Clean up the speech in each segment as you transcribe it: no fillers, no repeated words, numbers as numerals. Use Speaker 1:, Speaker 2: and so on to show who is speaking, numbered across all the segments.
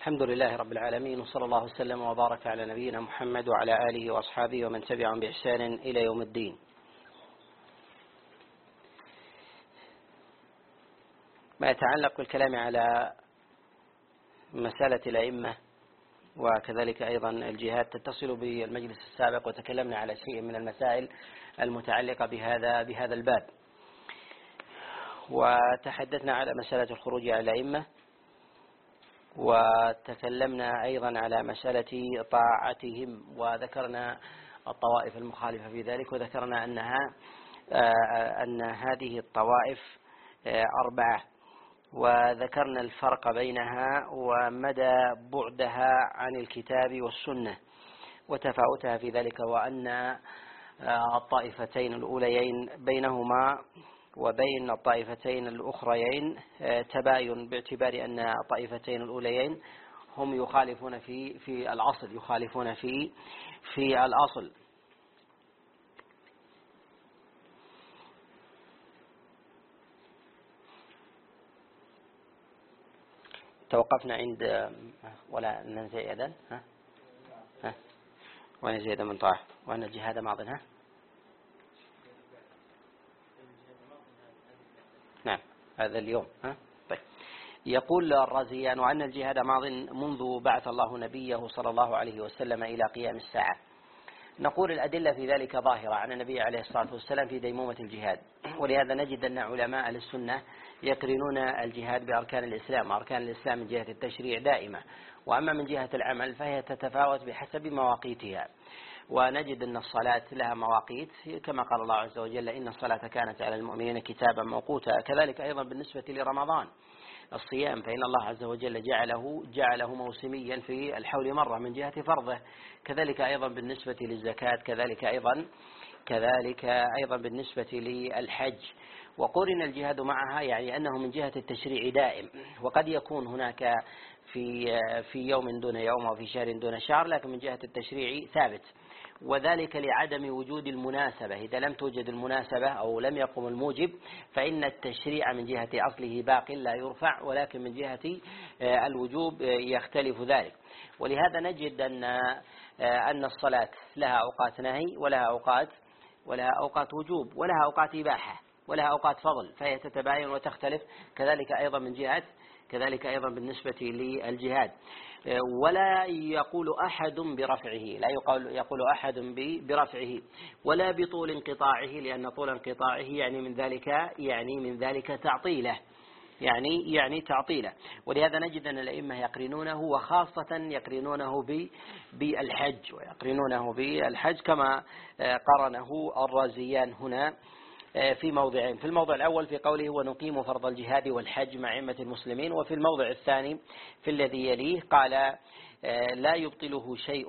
Speaker 1: الحمد لله رب العالمين، وصلى الله وسلم وبارك على نبينا محمد وعلى آله وأصحابه ومن تبعهم بإحسان إلى يوم الدين. ما يتعلق بالكلام على مسألة الأئمة وكذلك أيضا الجهاد تتصل بالمجلس السابق، وتكلمنا على شيء من المسائل المتعلقة بهذا الباب، وتحدثنا على مسألة الخروج على الأئمة، وتكلمنا أيضا على مسألة طاعتهم، وذكرنا الطوائف المخالفة في ذلك، وذكرنا أن هذه الطوائف 4، وذكرنا الفرق بينها ومدى بعدها عن الكتاب والسنة وتفاوتها في ذلك، وأن الطائفتين الأوليين بينهما وبين الطائفتين الأخريين تباين، باعتبار أن الطائفتين الأوليين هم يخالفون في الأصل، يخالفون في الأصل. توقفنا عند ولا ننزع يدا وأن زيد من طاعة وأن الجهاد ماضٍ. نعم، هذا اليوم. طيب. يقول الرازيان: وأن الجهاد ماضٍ منذ بعث الله نبيه صلى الله عليه وسلم إلى قيام الساعة. نقول الأدلة في ذلك ظاهرة عن النبي عليه الصلاة والسلام في ديمومة الجهاد، ولهذا نجد أن علماء السنة يقرنون الجهاد بأركان الإسلام، وأركان الإسلام من جهة التشريع دائمة، وأما من جهة العمل فهي تتفاوت بحسب مواقيتها. ونجد أن الصلاة لها مواقيت كما قال الله عز وجل: إن الصلاة كانت على المؤمنين كتابا موقوتا. كذلك أيضا بالنسبة لرمضان الصيام، فإن الله عز وجل جعله موسميا في الحول مرة من جهة فرضه. كذلك أيضا بالنسبة للزكاة، كذلك أيضا بالنسبة للحج. وقرن الجهاد معها، يعني أنه من جهة التشريع دائم، وقد يكون هناك في يوم دون يوم أو في شهر دون شهر، لكن من جهة التشريع ثابت، وذلك لعدم وجود المناسبة. إذا لم توجد المناسبة أو لم يقم الموجب فإن التشريع من جهة أصله باق لا يرفع، ولكن من جهة الوجوب يختلف ذلك. ولهذا نجد أن الصلاة لها أوقات نهي، ولها أوقات وجوب، ولها أوقات إباحة، ولها أوقات فضل، فهي تتباين وتختلف. كذلك أيضا بالنسبة للجهاد. ولا يقول أحد برفعه، لا يقول أحد برفعه ولا بطول انقطاعه، لأن طول انقطاعه يعني من ذلك تعطيله، يعني تعطيله. ولهذا نجد أن الأئمة يقرنونه، وخاصة يقرنونه بالحج، ويقرنونه بالحج كما قرنه الرازيان هنا في موضعين: في الموضع الأول في قوله: ونقيم فرض الجهاد والحج مع أئمة المسلمين، وفي الموضع الثاني في الذي يليه قال: لا يبطله شيء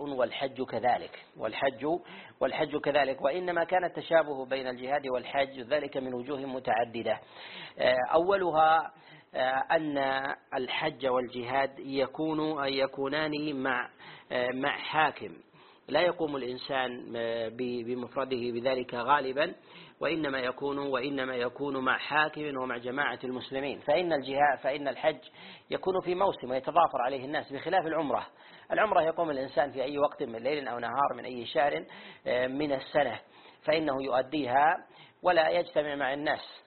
Speaker 1: والحج كذلك. وإنما كان التشابه بين الجهاد والحج ذلك من وجوه متعددة. أولها أن الحج والجهاد يكونان مع حاكم، لا يقوم الإنسان بمفرده بذلك غالبا، وإنما يكون مع حاكم ومع جماعة المسلمين. فإن الحج يكون في موسم ويتضافر عليه الناس، بخلاف العمرة يقوم الإنسان في أي وقت من ليل أو نهار من أي شهر من السنة، فإنه يؤديها ولا يجتمع مع الناس،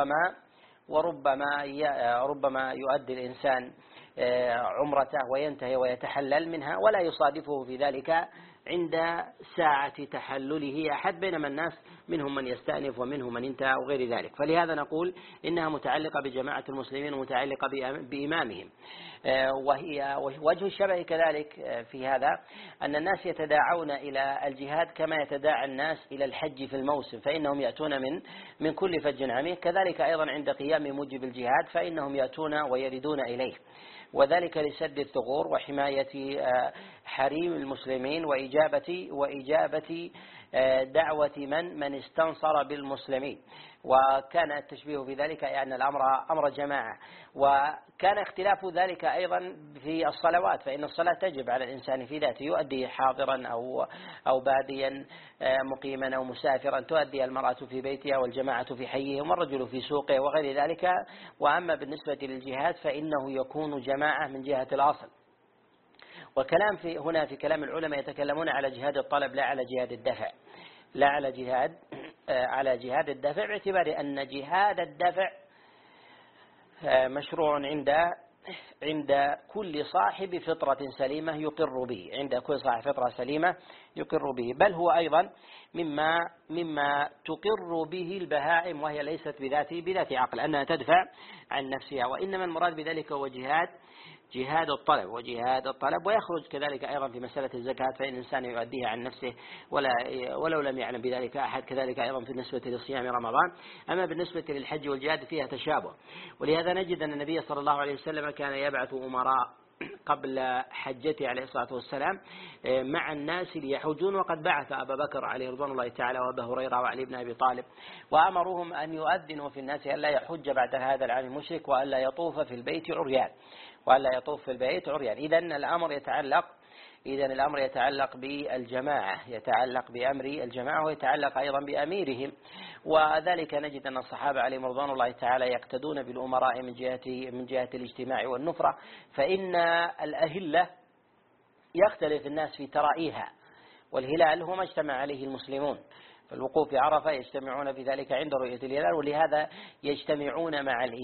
Speaker 1: وربما يؤدي الإنسان عمرته وينتهي ويتحلل منها، ولا يصادفه في ذلك عند ساعة تحلله أحد، بينما الناس منهم من يستأنف ومنهم من انتهى وغير ذلك. فلهذا نقول إنها متعلقة بجماعة المسلمين ومتعلقة بإمامهم. وهي وجه الشبه كذلك في هذا أن الناس يتداعون إلى الجهاد كما يتداعى الناس إلى الحج في الموسم، فإنهم يأتون من كل فج عميق. كذلك أيضا عند قيام موجب الجهاد فإنهم يأتون ويردون إليه، وذلك لسد الثغور وحماية حريم المسلمين وإجابة دعوة من استنصر بالمسلمين. وكان التشبيه في ذلك أن الأمر أمر جماعة. وكان اختلاف ذلك أيضا في الصلوات، فإن الصلاة تجب على الإنسان في ذاته، يؤدي حاضرا أو باديا، مقيما أو مسافرا، تؤدي المرأة في بيتها والجماعة في حيهم والرجل في سوقه وغير ذلك. وأما بالنسبة للجهاد فإنه يكون جماعة من جهة الأصل، وكلام هنا في كلام العلماء يتكلمون على جهاد الطلب لا على جهاد الدفع، لا على جهاد الدفع، باعتبار أن جهاد الدفع مشروع عند كل صاحب فطرة سليمة يقر به، عند كل صاحب فطرة سليمة يقر به، بل هو أيضا مما تقر به البهائم، وهي ليست بذات عقل أنها تدفع عن نفسها، وإنما المراد بذلك هو جهاد الطلب ويخرج كذلك أيضا في مسألة الزكاة، فإن الإنسان يؤديها عن نفسه ولو لم يعلم بذلك أحد، كذلك أيضا بالنسبة لصيام رمضان. أما بالنسبة للحج والجهاد فيها تشابه، ولهذا نجد أن النبي صلى الله عليه وسلم كان يبعث أمراء قبل حجته عليه الصلاة والسلام مع الناس ليحجون، وقد بعث أبا بكر عليه رضوان الله تعالى وأبا هريرة وعلي بن أبي طالب، وأمرهم أن يؤذنوا في الناس ألا يحج بعد هذا العام مشرك، وألا يطوف في البيت عريان. إذن الأمر يتعلق بالجماعة، يتعلق بأمر الجماعة، ويتعلق أيضا بأميرهم، وذلك نجد أن الصحابة عليهم رضوان الله تعالى يقتدون بالأمراء من جهة الاجتماع والنفرة، فإن الأهلة يختلف الناس في ترائيها، والهلال هو ما اجتمع عليه المسلمون، فالوقوف في عرفة يجتمعون في ذلك عند رؤية الهلال، ولهذا يجتمعون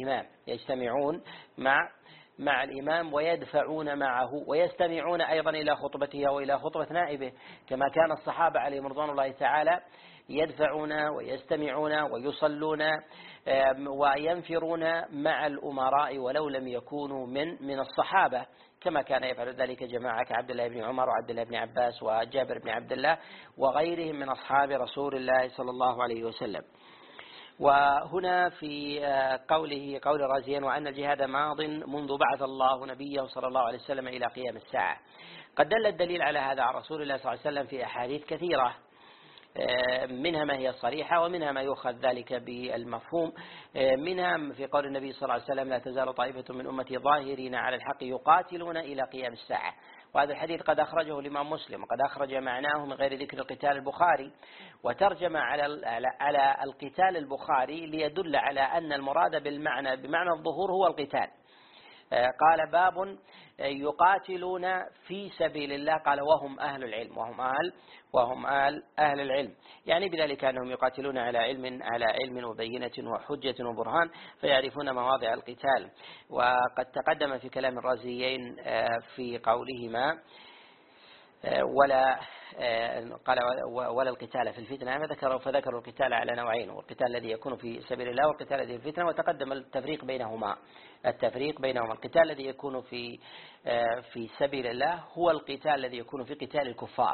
Speaker 1: مع الإمام ويدفعون معه، ويستمعون أيضا إلى خطبته وإلى خطبة نائبه، كما كان الصحابة عليهم رضوان الله تعالى يدفعون ويستمعون ويصلون وينفرون مع الأمراء ولو لم يكونوا من الصحابة، كما كان يفعل ذلك جماعة كعبد الله بن عمر وعبد الله بن عباس وجابر بن عبد الله وغيرهم من أصحاب رسول الله صلى الله عليه وسلم. وهنا في قول الرازيين وأن الجهاد ماض منذ بعث الله نبيه صلى الله عليه وسلم إلى قيام الساعة، قد دل الدليل على هذا عن رسول الله صلى الله عليه وسلم في أحاديث كثيرة، منها ما هي صريحة ومنها ما يؤخذ ذلك بالمفهوم، منها في قول النبي صلى الله عليه وسلم لا تزال طائفة من أمتي ظاهرين على الحق يقاتلون إلى قيام الساعة، وهذا الحديث قد أخرجه الإمام مسلم، وقد أخرج معناه من غير ذكر القتال البخاري، وترجم على القتال البخاري ليدل على أن المراد بمعنى الظهور هو القتال. قال باب يقاتلون في سبيل الله، قال وهم أهل العلم، وهم أهل العلم، يعني بذلك أنهم يقاتلون على علم وبينة وحجة وبرهان، فيعرفون مواضع القتال. وقد تقدم في كلام الرازيين في قولهما ولا القتال في الفتنة، فذكروا القتال على نوعين، والقتال الذي يكون في سبيل الله والقتال الذي في الفتنة، وتقدم التفريق بينهما. القتال الذي يكون في سبيل الله هو القتال الذي يكون في قتال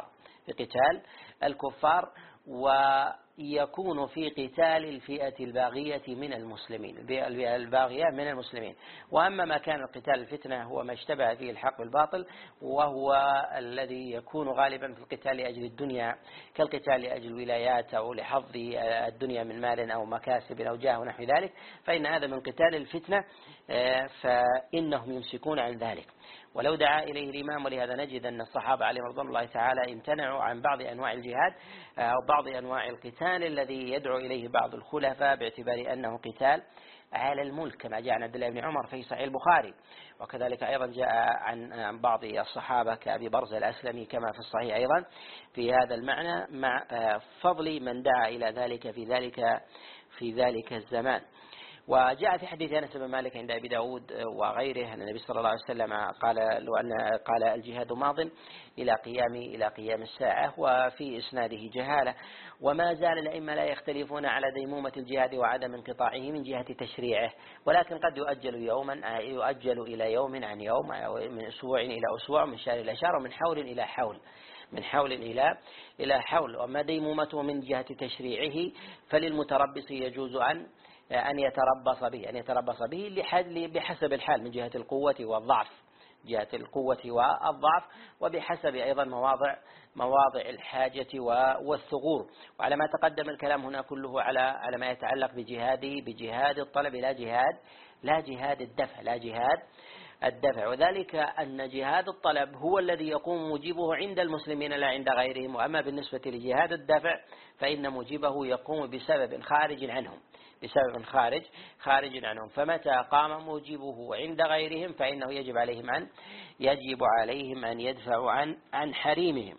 Speaker 1: الكفار، ويكون في قتال الفئة الباغية من المسلمين، وأما ما كان القتال الفتنة هو ما اشتبه فيه الحق بالباطل، وهو الذي يكون غالبا في القتال لأجل الدنيا، كالقتال لأجل الولايات أو لحظ الدنيا من مال أو مكاسب أو جاه ونحو ذلك، فإن هذا من قتال الفتنة، فإنهم يمسكون عن ذلك ولو دعا إليه الإمام. ولهذا نجد أن الصحابة عليهم رضوان الله تعالى امتنعوا عن بعض أنواع الجهاد أو بعض أنواع القتال الذي يدعو إليه بعض الخلفاء باعتبار أنه قتال على الملك، كما جاء عن عبد الله بن عمر في صحيح البخاري، وكذلك أيضا جاء عن بعض الصحابة كأبي برزة الأسلمي كما في الصحيح أيضا في هذا المعنى، مع فضل من دعا إلى ذلك في ذلك الزمان. وجاء في حديث أنس بن مالك عند أبي داود وغيره أن النبي صلى الله عليه وسلم قال الجهاد ماض إلى قيام الساعة، وفي إسناده جهالة. وما زال الأئمة لا يختلفون على ديمومة الجهاد وعدم انقطاعه من جهة تشريعه، ولكن قد يؤجل إلى يوم عن يوم، من أسبوع إلى أسبوع، من شهر إلى شهر، ومن حول إلى حول. وما ديمومته من جهة تشريعه فللمتربص يجوز أن يتربص به بحسب الحال من جهة القوة والضعف، وبحسب أيضا مواضع الحاجة والثغور. وعلى ما تقدم الكلام هنا كله على ما يتعلق بجهاد الطلب، لا جهاد الدفع، وذلك أن جهاد الطلب هو الذي يقوم موجبه عند المسلمين لا عند غيرهم. وأما بالنسبة لجهاد الدفع فإن موجبه يقوم بسبب خارج عنهم، بسبب خارج عنهم. فمتى قام موجبه عند غيرهم فإنه يجب عليهم أن يدفعوا عن حريمهم.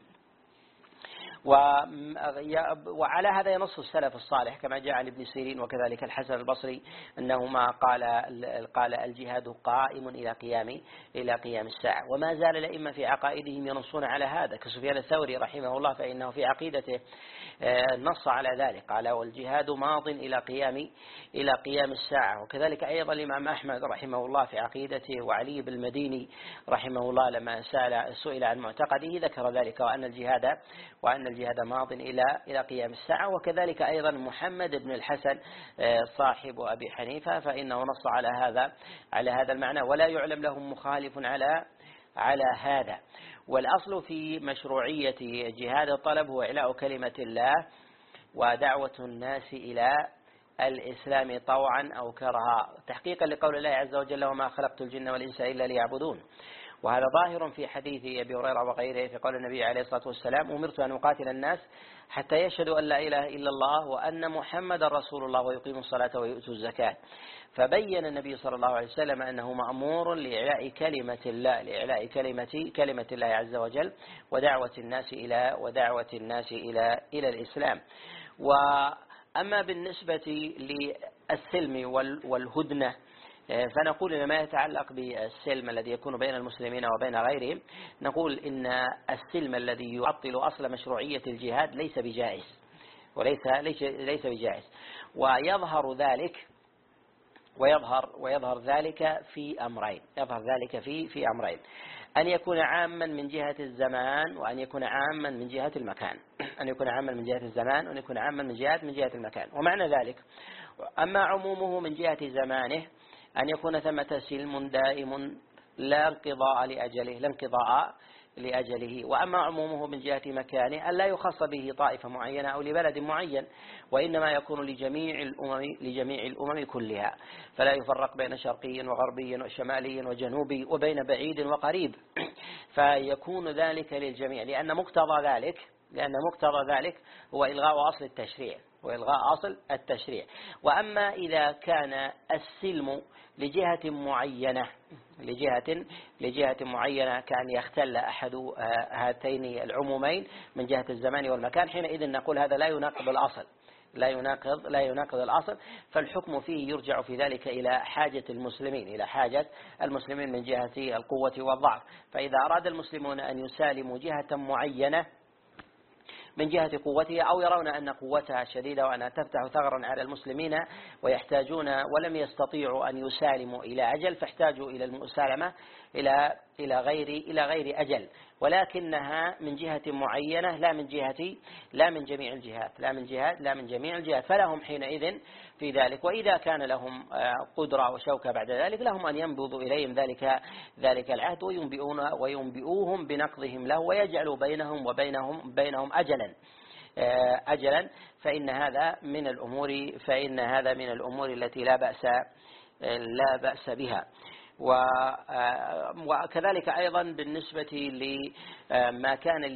Speaker 1: وعلى هذا ينص السلف الصالح كما جاء عن ابن سيرين وكذلك الحسن البصري أنهما قال الجهاد قائم إلى قيام الساعة. وما زال الأئمة في عقائدهم ينصون على هذا، كسفيان الثوري رحمه الله فإنه في عقيدته نص على ذلك، قال والجهاد ماض إلى قيام الساعة. وكذلك أيضا الإمام أحمد رحمه الله في عقيدته، وعلي بن المديني رحمه الله لما سئل عن معتقده ذكر ذلك، وأن الجهاد ماض إلى قيام الساعة. وكذلك أيضا محمد بن الحسن صاحب أبي حنيفة فإنه نص على هذا المعنى، ولا يعلم لهم مخالف على هذا. والأصل في مشروعية جهاد الطلب هو إعلاء كلمة الله ودعوة الناس إلى الإسلام طوعا أو كرها، تحقيقا لقول الله عز وجل وما خلقت الجن والإنس إلا ليعبدون. وهذا ظاهر في حديث أبي هريرة وغيره، في قول النبي عليه الصلاة والسلام أمرت أن أقاتل الناس حتى يشهدوا أن لا إله إلا الله وأن محمد رسول الله ويقيموا الصلاة ويؤتوا الزكاة. فبين النبي صلى الله عليه وسلم أنه مأمور لإعلاء كلمة الله، لإعلاء كلمة الله عز وجل ودعوة الناس إلى الإسلام. وأما بالنسبة للسلم والهدنة فنقول إن ما يتعلق بالسلم الذي يكون بين المسلمين وبين غيرهم، نقول إن السلم الذي يعطل أصل مشروعية الجهاد ليس بجائز، ويظهر ذلك في أمرين، أن يكون عاما من جهة الزمان وأن يكون عاما من جهة المكان، من جهة المكان. ومعنى ذلك أما عمومه من جهة زمانه أن يكون ثمة سلم دائم لا انقضاء لأجله، وأما عمومه من جهة مكانه أن لا يخص به طائفة معينة أو لبلد معين، وإنما يكون لجميع الأمم كلها، فلا يفرق بين شرقي وغربي وشمالي وجنوبي وبين بعيد وقريب، فيكون ذلك للجميع، لأن مقتضى ذلك هو إلغاء أصل التشريع. وأما إذا كان السلم لجهة معينة كان يختل أحد هاتين العمومين من جهة الزمان والمكان، حينئذ نقول هذا لا يناقض الأصل، فالحكم فيه يرجع في ذلك إلى حاجة المسلمين من جهة القوة والضعف. فإذا أراد المسلمون أن يسالموا جهة معينة من جهة قوتها أو يرون أن قوتها شديدة وأنها تفتح ثغرا على المسلمين ويحتاجون ولم يستطيعوا أن يسالموا إلى أجل، فاحتاجوا إلى المسالمة إلى غير أجل، ولكنها من جهة معينة لا من جميع الجهات، فلهم حينئذ في ذلك. وإذا كان لهم قدرة وشوكة بعد ذلك لهم أن ينبضوا إليهم ذلك العهد وينبئوهم بنقضهم له ويجعلوا بينهم وبينهم أجلا، فإن هذا من الأمور التي لا بأس بها. وكذلك أيضا بالنسبة لما كان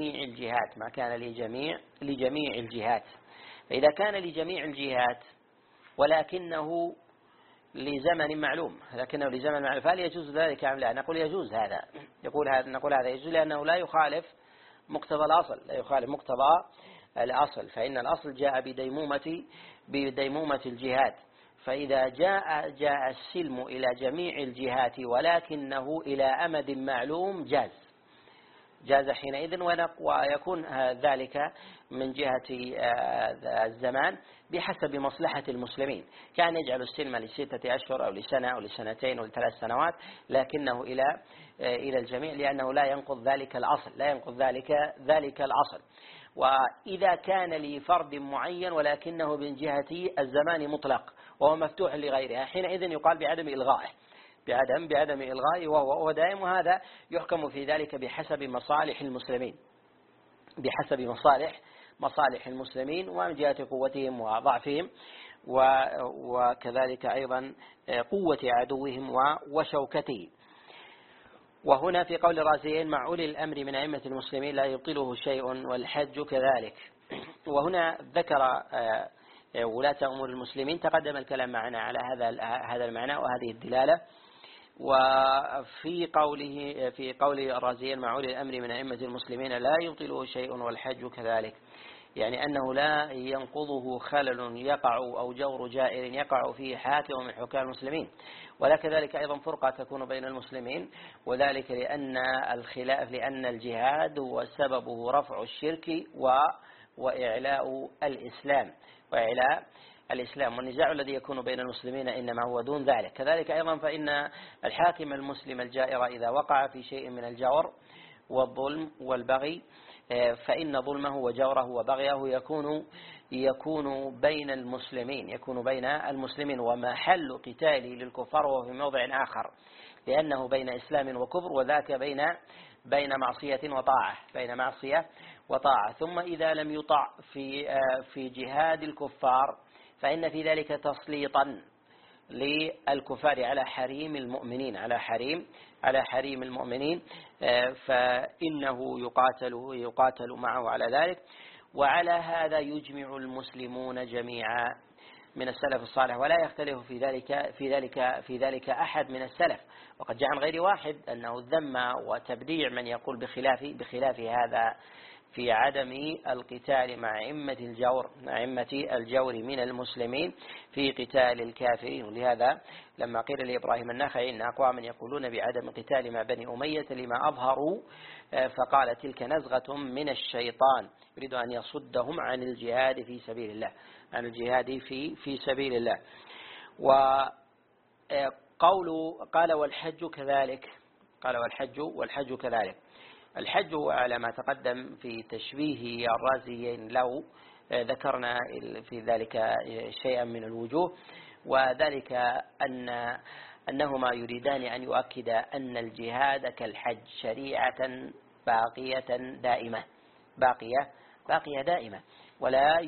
Speaker 1: لجميع الجهات، فإذا كان لجميع الجهات ولكنه لزمن معلوم فهل يجوز ذلك أم لا؟ نقول يجوز هذا، نقول هذا يجوز لأنه لا يخالف مقتضى الأصل، فإن الأصل جاء بديمومة الجهاد. فإذا جاء السلم إلى جميع الجهات ولكنه إلى أمد معلوم جاز حينئذ، ويكون ذلك من جهة الزمان بحسب مصلحة المسلمين، كان يجعل السلم ل6 أشهر أو لسنة أو لسنتين أو ل3 سنوات، لكنه إلى الجميع لأنه لا ينقض ذلك الأصل. وإذا كان لفرد معين ولكنه من جهة الزمان مطلق وهو مفتوح لغيرها، حينئذ يقال بعدم إلغائه وهو دائم، وهذا يحكم في ذلك بحسب مصالح المسلمين ومن جهة قوتهم وضعفهم، وكذلك أيضا قوة عدوهم وشوكته. وهنا في قول الرازيين مع أولي الأمر من أئمة المسلمين لا يبطله شيء والحج كذلك. وهنا ذكر ولاة أمور المسلمين. تقدم الكلام معنا على هذا المعنى وهذه الدلالة. وفي قول الرازيين مع أولي الأمر من أئمة المسلمين لا يبطله شيء والحج كذلك، يعني أنه لا ينقضه خلل يقع أو جور جائر يقع فيه حاكم من حكام المسلمين، ولا كذلك أيضا فرقة تكون بين المسلمين، وذلك لأن الجهاد وسببه رفع الشرك وإعلاء الإسلام والنزاع الذي يكون بين المسلمين إنما هو دون ذلك. كذلك أيضا فإن الحاكم المسلم الجائر إذا وقع في شيء من الجور والظلم والبغي فإن ظلمه وجوره وبغيه يكون بين المسلمين ومحل قتاله للكفار وهو في موضع آخر، لأنه بين إسلام وكفر، وذاك بين معصية وطاعة. ثم إذا لم يطع في جهاد الكفار فإن في ذلك تسليطا للكفار على حريم المؤمنين فإنه يقاتل معه على ذلك. وعلى هذا يجمع المسلمون جميعا من السلف الصالح، ولا يختلف في ذلك أحد من السلف. وقد جاء عن غير واحد أنه ذم وتبديع من يقول بخلاف هذا في عدم القتال مع أئمة الجور من المسلمين في قتال الكافرين. ولهذا لما قيل لإبراهيم النخعي إن أقواما يقولون بعدم القتال مع بني أمية لما أظهروا، فقال تلك نزغة من الشيطان يريد أن يصدهم عن الجهاد في سبيل الله. قال والحج كذلك. الحج على ما تقدم في تشبيه الرازيين لو ذكرنا في ذلك شيئا من الوجوه، وذلك أنهما يريدان أن يؤكد أن الجهاد كالحج شريعة باقية دائمة ولا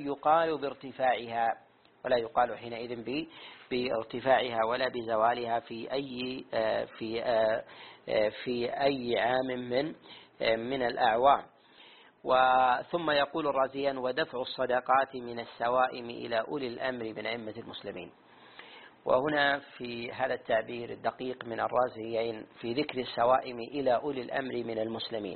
Speaker 1: يقال حينئذ بارتفاعها ولا بزوالها في أي عام من الأعوام. ثم يقول الرازيان ودفع الصدقات من السوائم إلى أولي الأمر من أئمة المسلمين. وهنا في هذا التعبير الدقيق من الرازيين في ذكر السوائم إلى أولي الأمر من المسلمين،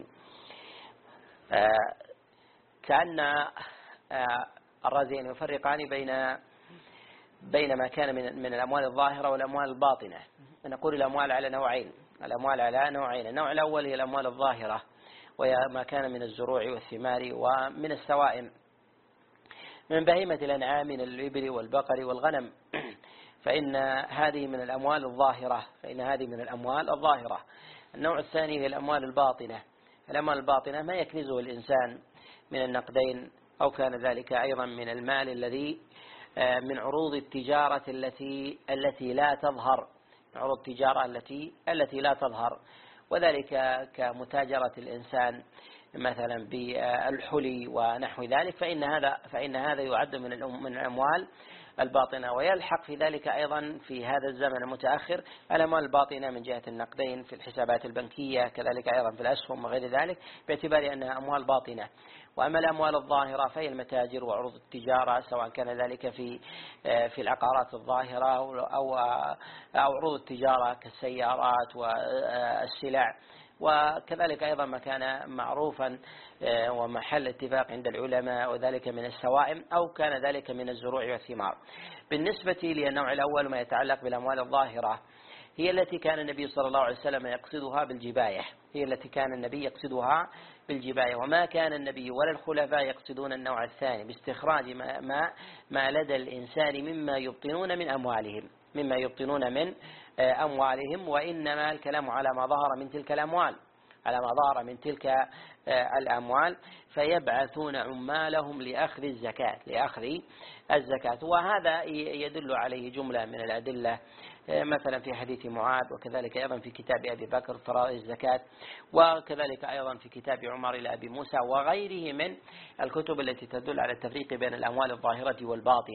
Speaker 1: كأن الرازيين يفرقان بين ما كان من الأموال الظاهرة والأموال الباطنة. نقول الأموال على نوعين. النوع الأول هي الأموال الظاهرة، وهي ما كان من الزروع والثمار ومن السوائم من بهيمة الأنعام من الإبل والبقر والغنم، فإن هذه من الأموال الظاهرة. النوع الثاني هي الأموال الباطنة ما يكنزه الإنسان من النقدين، أو كان ذلك أيضا من المال الذي من عروض التجارة التي لا تظهر، وذلك كمتاجرة الإنسان مثلا بالحلي ونحو ذلك، فإن هذا يعد من الأموال الباطنة. ويلحق في ذلك أيضا في هذا الزمن المتأخر الأموال الباطنة من جهة النقدين في الحسابات البنكية، كذلك أيضا في الأسهم وغير ذلك، باعتبار أنها أموال باطنة. وأما الأموال الظاهرة فهي المتاجر وعروض التجارة، سواء كان ذلك في العقارات الظاهرة أو عروض التجارة كالسيارات والسلع، وكذلك أيضا ما كان معروفا ومحل اتفاق عند العلماء وذلك من السوائم، أو كان ذلك من الزروع والثمار. بالنسبة للنوع الأول ما يتعلق بالأموال الظاهرة، هي التي كان النبي صلى الله عليه وسلم يقصدها بالجباية، وما كان النبي ولا الخلفاء يقصدون النوع الثاني باستخراج ما لدى الإنسان مما يبطنون من أموالهم، وإنما الكلام على ما ظهر من تلك الأموال، فيبعثون عمالهم لأخذ الزكاة. وهذا يدل عليه جملة من الأدلة، مثلا في حديث معاذ، وكذلك أيضا في كتاب أبي بكر فرائض الزكاة، وكذلك أيضا في كتاب عمر إلى أبي موسى وغيره من الكتب التي تدل على التفريق بين الأموال الظاهرة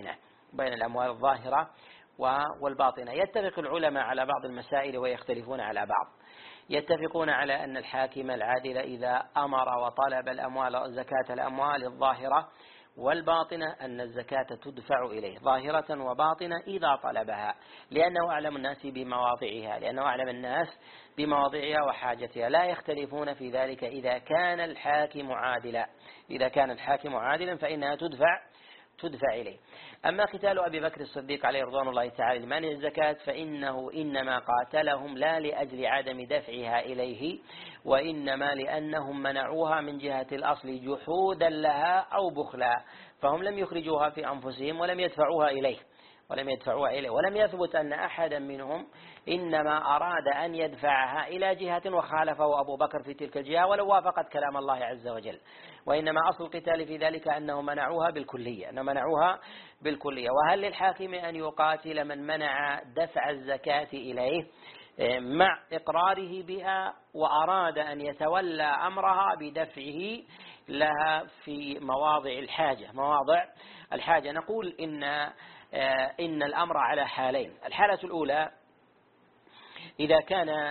Speaker 1: والباطنة. يتفق العلماء على بعض المسائل ويختلفون على بعض. يتفقون على أن الحاكم العادل إذا أمر وطلب زكاة الأموال الظاهرة والباطنة أن الزكاة تدفع إليه ظاهرة وباطنة إذا طلبها، لأنه أعلم الناس بمواضعها، لأنه أعلم الناس بمواضعها وحاجتها، لا يختلفون في ذلك إذا كان الحاكم عادلا. إذا كان الحاكم عادلا فإنها تدفع إليه. أما قتال أبي بكر الصديق عليه رضوان الله تعالى لمانع الزكاة فإنه إنما قاتلهم لا لأجل عدم دفعها إليه، وإنما لأنهم منعوها من جهة الأصل جحودا لها أو بخلا، فهم لم يخرجوها في أنفسهم ولم يدفعوها إليه، ولم يثبت أن أحدا منهم إنما أراد أن يدفعها إلى جهة وخالفه أبو بكر في تلك الجهة ولو وافقت كلام الله عز وجل، وإنما أصل القتال في ذلك أنهم منعوها بالكلية. وهل للحاكم أن يقاتل من منع دفع الزكاة إليه مع إقراره بها وأراد أن يتولى أمرها بدفعه لها في مواضع الحاجة؟ نقول إن الأمر على حالين. الحالة الأولى إذا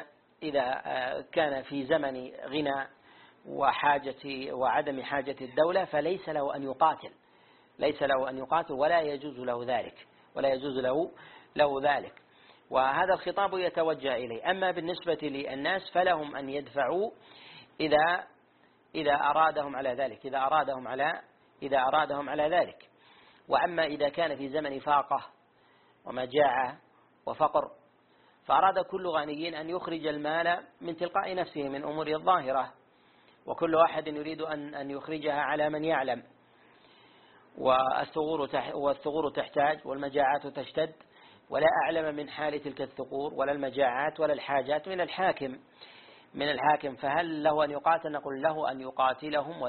Speaker 1: كان في زمن غنى وعدم حاجة الدولة فليس له أن يقاتل ولا يجوز له ذلك، وهذا الخطاب يتوجه إليه. أما بالنسبة للناس فلهم أن يدفعوا إذا أرادهم على ذلك. وأما إذا كان في زمن فاقة ومجاعة وفقر فأراد كل غني أن يخرج المال من تلقاء نفسه من أمور الظاهرة، وكل واحد يريد أن يخرجها على من يعلم، والثغور تحتاج والمجاعات تشتد، ولا أعلم من حال تلك الثغور ولا المجاعات ولا الحاجات من الحاكم، فهل له أن يقاتل؟ نقول له أن يقاتلهم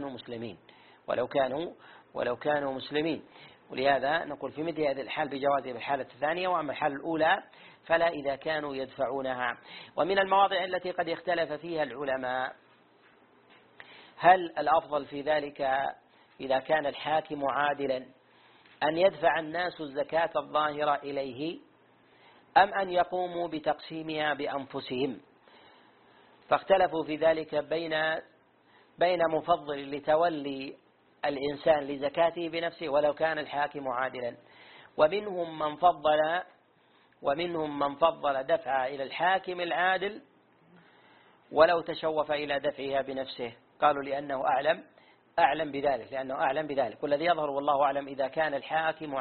Speaker 1: ولو كانوا مسلمين. ولهذا نقول في مثل هذه الحال بجوازه في الحالة الثانية، وأما الحالة الأولى فلا إذا كانوا يدفعونها. ومن المواضع التي قد اختلف فيها العلماء هل الأفضل في ذلك إذا كان الحاكم عادلا أن يدفع الناس الزكاة الظاهرة إليه أم أن يقوموا بتقسيمها بأنفسهم، فاختلفوا في ذلك بين مفضل لتولي الإنسان لزكاته بنفسه ولو كان الحاكم عادلا، ومنهم من فضل دفعها إلى الحاكم العادل ولو تشوف إلى دفعها بنفسه، قالوا لأنه أعلم بذلك. والذي يظهر والله أعلم إذا كان الحاكم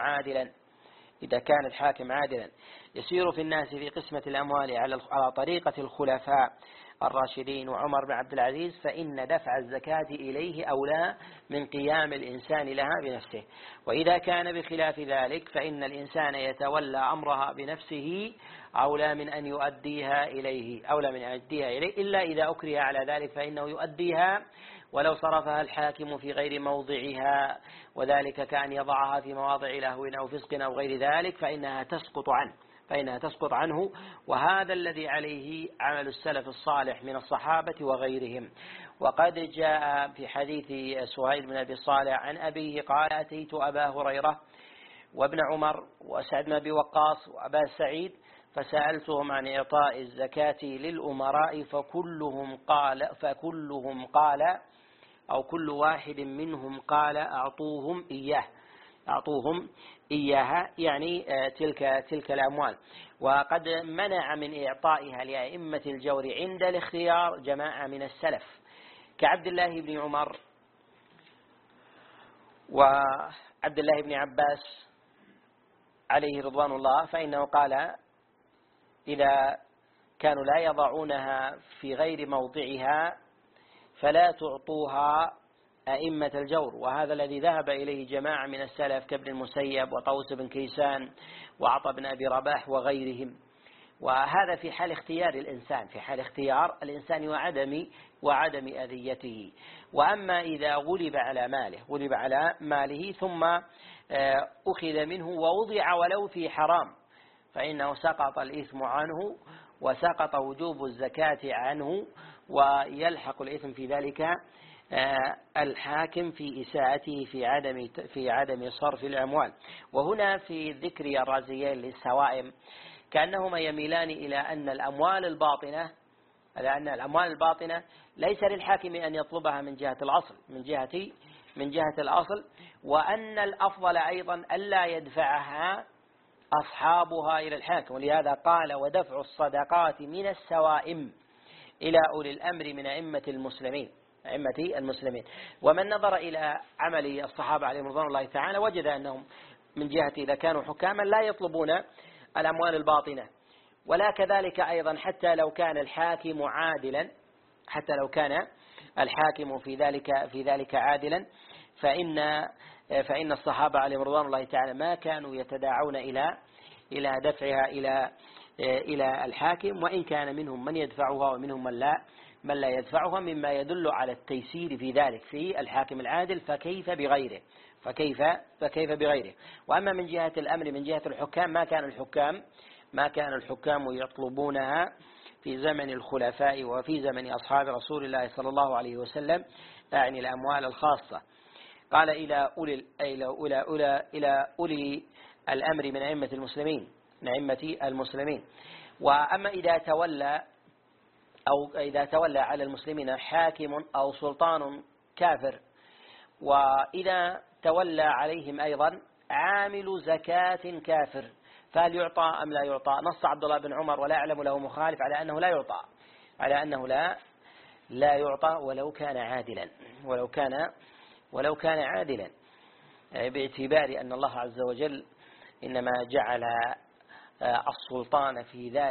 Speaker 1: عادلا يسير في الناس في قسمة الأموال على طريقة الخلفاء الراشدين وعمر بن عبد العزيز فإن دفع الزكاة إليه أولى من قيام الإنسان لها بنفسه. وإذا كان بخلاف ذلك فإن الإنسان يتولى أمرها بنفسه أولى من أن يؤديها إليه إلا إذا أكره على ذلك فإنه يؤديها ولو صرفها الحاكم في غير موضعها، وذلك كأن يضعها في مواضع لهو أو فسق أو غير ذلك فإنها تسقط عنه. وهذا الذي عليه عمل السلف الصالح من الصحابة وغيرهم. وقد جاء في حديث سهيل بن أبي صالح عن أبيه قال أتيت أبا هريرة وابن عمر وسعد بن أبي وقاص وأبا سعيد فسألتهم عن إعطاء الزكاة للأمراء فكلهم قال أو كل واحد منهم قال أعطوهم إياها يعني تلك الأموال. وقد منع من إعطائها لأئمة الجور عند الاختيار جماعة من السلف كعبد الله بن عمر وعبد الله بن عباس عليه رضوان الله، فإنه قال إذا كانوا لا يضعونها في غير موضعها فلا تعطوها أئمة الجور. وهذا الذي ذهب إليه جماعة من السلف كابن المسيب وطوس بن كيسان وعطى بن أبي رباح وغيرهم. وهذا في حال اختيار الإنسان وعدم أذيته. وأما إذا غلب على ماله ثم أخذ منه ووضع ولو في حرام فإنه سقط الإثم عنه وسقط وجوب الزكاة عنه، ويلحق الإثم في ذلك الحاكم في إساءته في عدم صرف الأموال. وهنا في ذكر الرازيين للسوائم كأنهما يميلان إلى أن الأموال الباطنة ليس للحاكم أن يطلبها من جهة الأصل من جهة من جهة الأصل، وأن الأفضل أيضا ألا يدفعها أصحابها إلى الحاكم. ولهذا قال: ودفع الصدقات من السوائم إلى أولي الأمر من أئمة المسلمين. ومن نظر إلى عمل الصحابة عليهم رضوان الله تعالى وجد أنهم من جهة إذا كانوا حكاما لا يطلبون الأموال الباطنة، ولا كذلك أيضا حتى لو كان الحاكم عادلا، حتى لو كان الحاكم في ذلك عادلا، فإن الصحابة عليهم رضوان الله تعالى ما كانوا يتداعون إلى دفعها إلى الحاكم، وإن كان منهم من يدفعها ومنهم من لا يدفعها، مما يدل على التيسير في ذلك في الحاكم العادل، فكيف بغيره. وأما من جهة الأمر من جهة الحكام، ما كان الحكام يطلبونها في زمن الخلفاء وفي زمن أصحاب رسول الله صلى الله عليه وسلم، يعني الأموال الخاصة. قال: إلى أولي الأمر من أئمة المسلمين. وأما إذا تولى على المسلمين حاكم أو سلطان كافر، وإذا تولى عليهم أيضا عامل زكاة كافر، فهل يعطى أم لا يعطى؟ نص عبد الله بن عمر ولا أعلم له مخالف على أنه لا يعطى، لا يعطى ولو كان عادلا، باعتبار أن الله عز وجل إنما جعل السلطان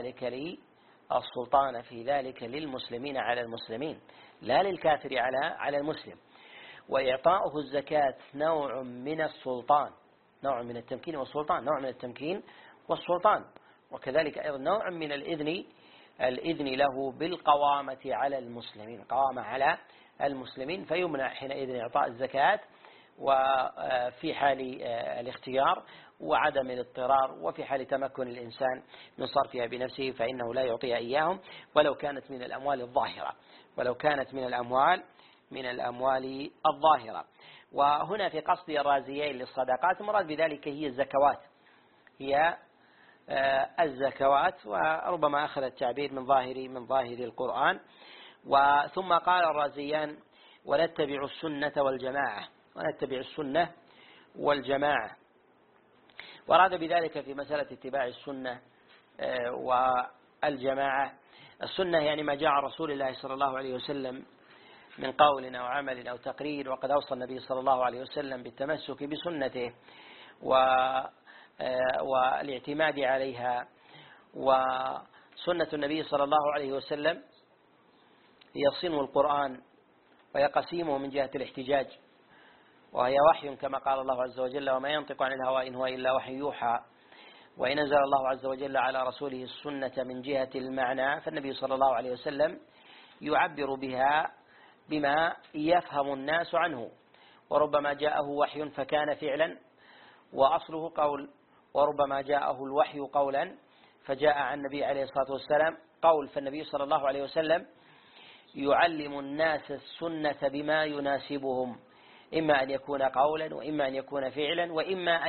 Speaker 1: في ذلك للمسلمين على المسلمين، لا للكافر على المسلم. وإعطاؤه الزكاة نوع من السلطان، نوع من التمكين والسلطان، وكذلك أيضا نوع من الإذن له بالقوامة على المسلمين، فيمنع حينئذ إعطاء الزكاة وفي حال الاختيار وعدم الاضطرار، وفي حال تمكن الإنسان من صرفها بنفسه فإنه لا يعطيها إياهم ولو كانت من الأموال الظاهرة. وهنا في قصد الرازيين للصدقات المراد بذلك هي الزكوات، وربما أخذ التعبير من ظاهر القرآن. وثم قال الرازيان: ونتبع السنة والجماعة. وأراد بذلك في مسألة اتباع السنة والجماعة، السنة يعني ما جاء عن رسول الله صلى الله عليه وسلم من قول أو عمل أو تقرير، وقد أوصى النبي صلى الله عليه وسلم بالتمسك بسنته والاعتماد عليها. وسنة النبي صلى الله عليه وسلم هي صنو القرآن وهي قسيمه من جهة الاحتجاج، وهي وحي كما قال الله عز وجل: وما ينطق عن الهوى إن هو إلا وحي يوحى. وإن أنزل الله عز وجل على رسوله السنة من جهة المعنى، فالنبي صلى الله عليه وسلم يعبر بها بما يفهم الناس عنه، وربما جاءه وحي فكان فعلا وأصله قول، وربما جاءه الوحي قولا فجاء عن النبي عليه الصلاة والسلام قول. فالنبي صلى الله عليه وسلم يعلم الناس السنة بما يناسبهم، إما أن يكون قولا، وإما أن يكون فعلا، وإما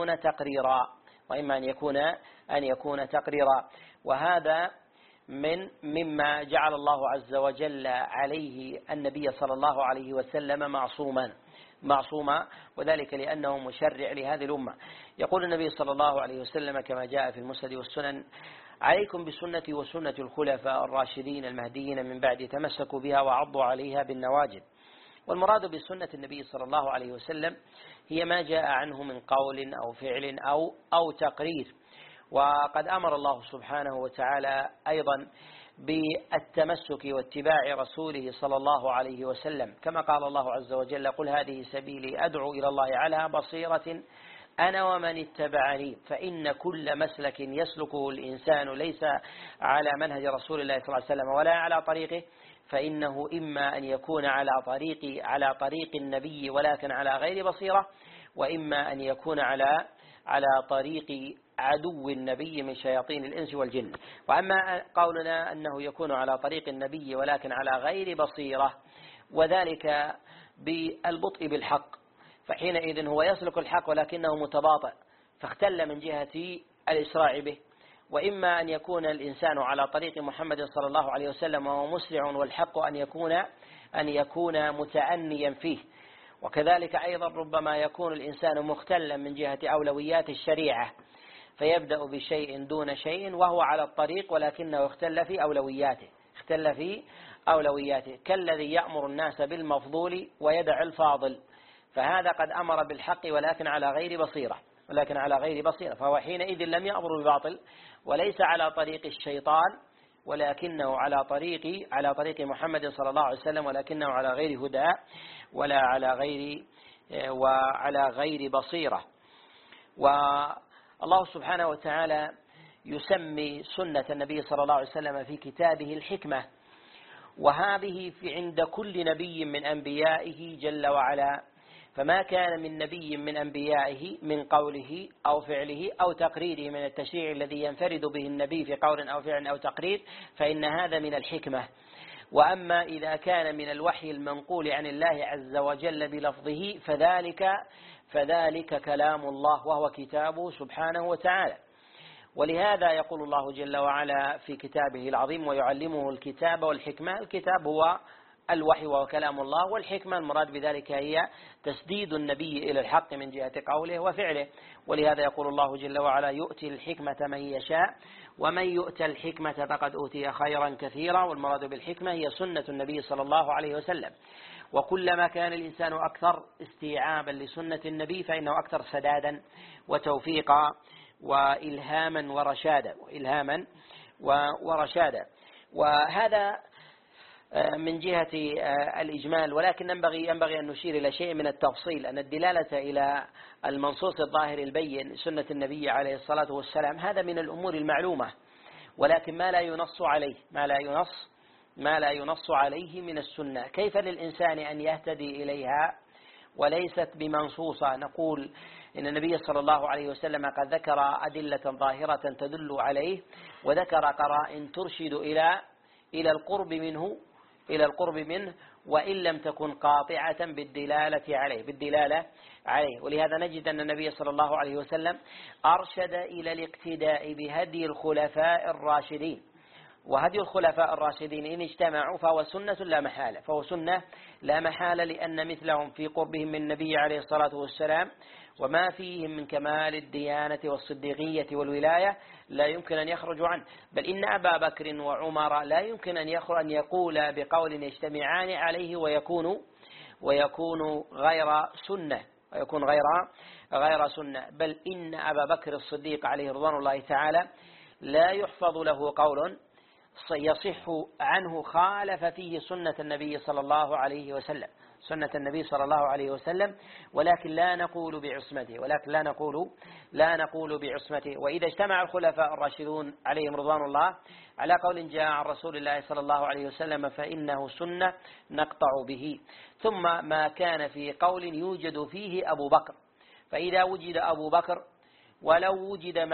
Speaker 1: أن يكون تقريرا. وهذا مما جعل الله عز وجل عليه النبي صلى الله عليه وسلم معصوما، وذلك لأنه مشرع لهذه الأمة. يقول النبي صلى الله عليه وسلم كما جاء في المسند والسنن: عليكم بسنتي وسنة الخلفاء الراشدين المهديين من بعد، تمسكوا بها وعضوا عليها بالنواجذ. والمراد بسنة النبي صلى الله عليه وسلم هي ما جاء عنه من قول أو فعل أو تقرير. وقد أمر الله سبحانه وتعالى أيضا بالتمسك واتباع رسوله صلى الله عليه وسلم، كما قال الله عز وجل: قل هذه سبيلي أدعو إلى الله على بصيرة أنا ومن اتبعني. فإن كل مسلك يسلكه الإنسان ليس على منهج رسول الله صلى الله عليه وسلم ولا على طريقه، فإنه إما أن يكون على طريق النبي ولكن على غير بصيرة، وإما أن يكون على طريق عدو النبي من شياطين الإنس والجن. وأما قولنا أنه يكون على طريق النبي ولكن على غير بصيرة، وذلك بالبطء بالحق، فحينئذ هو يسلك الحق ولكنه متباطئ فاختل من جهة الإسراع به. وإما أن يكون الإنسان على طريق محمد صلى الله عليه وسلم وهو مسرع، والحق أن يكون متأنيا فيه. وكذلك أيضا ربما يكون الإنسان مختلا من جهة أولويات الشريعة، فيبدأ بشيء دون شيء وهو على الطريق ولكنه اختل في أولوياته كالذي يأمر الناس بالمفضول ويدع الفاضل، فهذا قد أمر بالحق ولكن على غير بصيرة، فهو حينئذ لم يأمر بباطل وليس على طريق الشيطان، ولكنه على طريق محمد صلى الله عليه وسلم، ولكنه على غير هدى وعلى غير بصيرة. والله سبحانه وتعالى يسمي سنة النبي صلى الله عليه وسلم في كتابه الحكمة، وهذه عند كل نبي من أنبيائه جل وعلا، فما كان من نبي من أنبيائه من قوله أو فعله أو تقريره من التشريع الذي ينفرد به النبي في قول أو فعل أو تقرير، فإن هذا من الحكمة. وأما إذا كان من الوحي المنقول عن الله عز وجل بلفظه فذلك كلام الله وهو كتابه سبحانه وتعالى. ولهذا يقول الله جل وعلا في كتابه العظيم: ويعلمه الكتاب والحكمة. الكتاب هو الوحي وهو كلام الله، والحكمة المراد بذلك هي تسديد النبي إلى الحق من جهة قوله وفعله. ولهذا يقول الله جل وعلا: يؤتي الحكمة من يشاء ومن يؤتى الحكمة فقد أوتي خيرا كثيرا. والمراد بالحكمة هي سنة النبي صلى الله عليه وسلم. وكلما كان الإنسان أكثر استيعابا لسنة النبي فإنه أكثر سدادا وتوفيقا وإلهاما ورشادا. وهذا من جهة الإجمال، ولكن ينبغي أن نشير إلى شيء من التفصيل، أن الدلالة إلى المنصوص الظاهر البين سنة النبي عليه الصلاة والسلام هذا من الأمور المعلومة، ولكن ما لا ينص عليه من السنة. كيف للإنسان أن يهتدي إليها وليست بمنصوصة؟ نقول إن النبي صلى الله عليه وسلم قد ذكر أدلة ظاهرة تدل عليه، وذكر قرائن ترشد إلى القرب منه وإن لم تكن قاطعة بالدلالة عليه. ولهذا نجد أن النبي صلى الله عليه وسلم أرشد إلى الاقتداء بهدي الخلفاء الراشدين، وهدي الخلفاء الراشدين إن اجتمعوا فهو سنة لا محالة، لأن مثلهم في قربهم من النبي عليه الصلاة والسلام وما فيهم من كمال الديانة والصديقية والولاية لا يمكن أن يخرجوا عنه. بل إن أبا بكر وعمر لا يمكن أن يقول بقول يجتمعان عليه ويكون غير سنة. بل إن أبا بكر الصديق عليه رضوان الله تعالى لا يحفظ له قول يصح عنه خالف فيه سنة النبي صلى الله عليه وسلم، ولكن لا نقول بعصمته. وإذا اجتمع الخلفاء الراشدون عليهم رضوان الله على قول جاء عن رسول الله صلى الله عليه وسلم فإنه سنة نقطع به. ثم ما كان في قول يوجد فيه أبو بكر، فإذا وجد أبو بكر ولو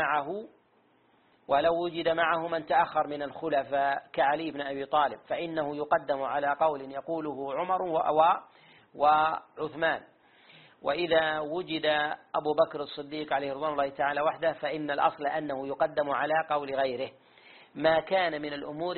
Speaker 1: وجد معه من تأخر من الخلفاء كعلي بن أبي طالب، فإنه يقدم على قول يقوله عمر وعثمان. وإذا وجد أبو بكر الصديق عليه رضوان الله تعالى وحده فإن الأصل أنه يقدم على قول غيره، ما كان من الأمور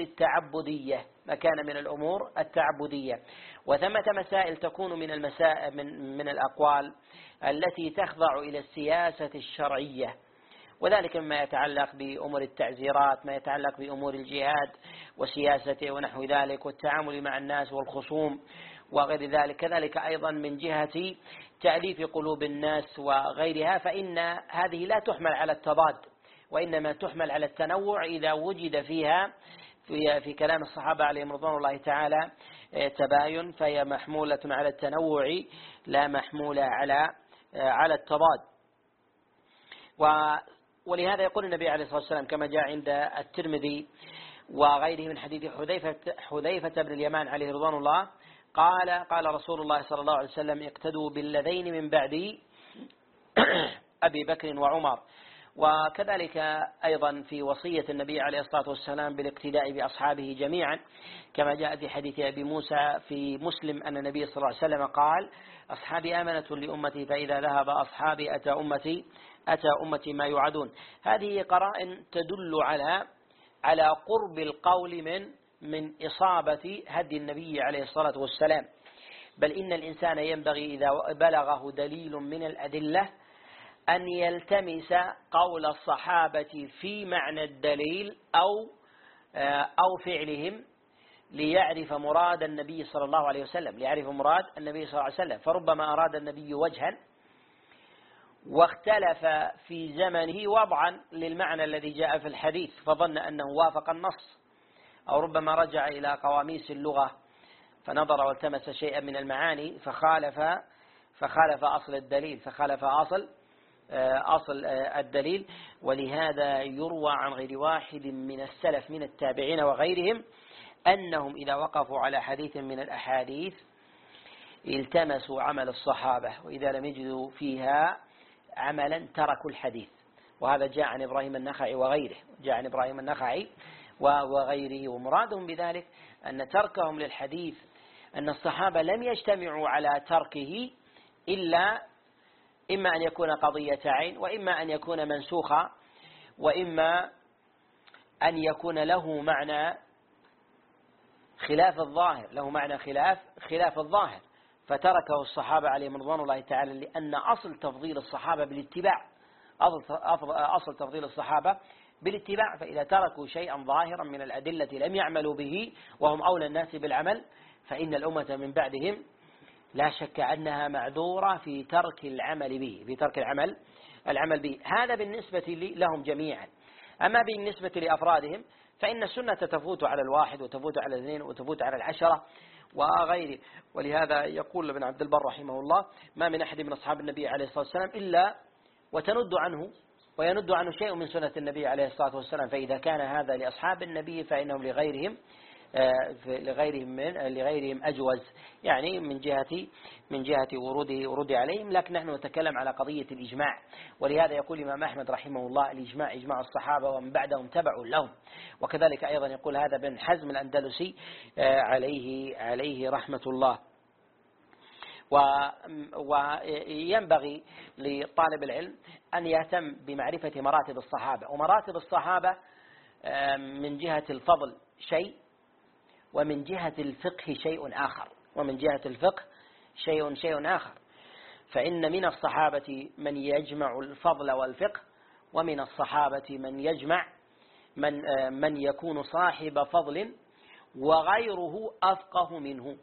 Speaker 1: التعبدية. وثمة مسائل تكون من الأقوال التي تخضع إلى السياسة الشرعية، وذلك مما يتعلق بأمور التعزيرات، ما يتعلق بأمور الجهاد وسياسته ونحو ذلك، والتعامل مع الناس والخصوم وغير ذلك. كذلك أيضا من جهة تأليف قلوب الناس وغيرها، فإن هذه لا تحمل على التضاد، وإنما تحمل على التنوع إذا وجد فيها في كلام الصحابة عليهم رضوان الله تعالى تباين، فهي محمولة على التنوع لا محمولة على التضاد. ولهذا يقول النبي عليه الصلاة والسلام كما جاء عند الترمذي وغيره من حديث حذيفة بن اليمان عليه رضوان الله قال رسول الله صلى الله عليه وسلم: اقتدوا بالذين من بعد أبي بكر وعمر. وكذلك أيضا في وصية النبي عليه الصلاة والسلام بالاقتداء بأصحابه جميعا، كما جاء في حديث أبي موسى في مسلم أن النبي صلى الله عليه وسلم قال: أصحابي أمنة لأمتي، فإذا ذهب أصحابي أتى أمتي ما يوعدون. هذه قرائن تدل على قرب القول من إصابة هدي النبي عليه الصلاة والسلام. بل إن الإنسان ينبغي إذا بلغه دليل من الأدلة أن يلتمس قول الصحابة في معنى الدليل أو فعلهم ليعرف مراد النبي صلى الله عليه وسلم، ليعرف مراد النبي صلى الله عليه وسلم. فربما أراد النبي وجها واختلف في زمنه وضعا للمعنى الذي جاء في الحديث فظن أنه وافق النص، أو ربما رجع إلى قواميس اللغة فنظر والتمس شيئا من المعاني فخالف أصل الدليل، فخالف أصل الدليل. ولهذا يروى عن غير واحد من السلف من التابعين وغيرهم أنهم إذا وقفوا على حديث من الأحاديث التمسوا عمل الصحابة، وإذا لم يجدوا فيها عملا تركوا الحديث. وهذا جاء عن إبراهيم النخعي وغيره، جاء عن إبراهيم النخعي وغيره. ومرادهم بذلك أن تركهم للحديث أن الصحابة لم يجتمعوا على تركه إلا إما أن يكون قضية عين، وإما أن يكون منسوخا، وإما أن يكون له معنى خلاف الظاهر، له معنى خلاف الظاهر، فتركه الصحابة عليهم رضوان الله تعالى. لأن أصل تفضيل الصحابة بالاتباع، أصل تفضيل الصحابة بالاتباع. فإذا تركوا شيئا ظاهرا من الأدلة لم يعملوا به وهم أولى الناس بالعمل، فإن الأمة من بعدهم لا شك أنها معذورة في ترك العمل به، العمل به. هذا بالنسبة لهم جميعا. أما بالنسبة لأفرادهم فإن السنة تفوت على الواحد وتفوت على الاثنين وتفوت على العشرة وغيره. ولهذا يقول ابن عبد البر رحمه الله: ما من أحد من أصحاب النبي عليه الصلاة والسلام إلا ويند عنه شيء من سنة النبي عليه الصلاة والسلام. فإذا كان هذا لأصحاب النبي فإنهم لغيرهم أجوز، يعني من جهة ورود عليهم. لكن نحن نتكلم على قضية الإجماع. ولهذا يقول الإمام أحمد رحمه الله: الإجماع إجماع الصحابة ومن بعدهم تبع لهم. وكذلك أيضا يقول هذا بن حزم الأندلسي عليه رحمة الله. وينبغي لطالب العلم أن يهتم بمعرفة مراتب الصحابة. ومراتب الصحابة من جهة الفضل شيء، ومن جهة الفقه شيء آخر. فإن من الصحابة من يجمع الفضل والفقه، ومن الصحابة من يجمع من يكون صاحب فضل وغيره أفقه منه،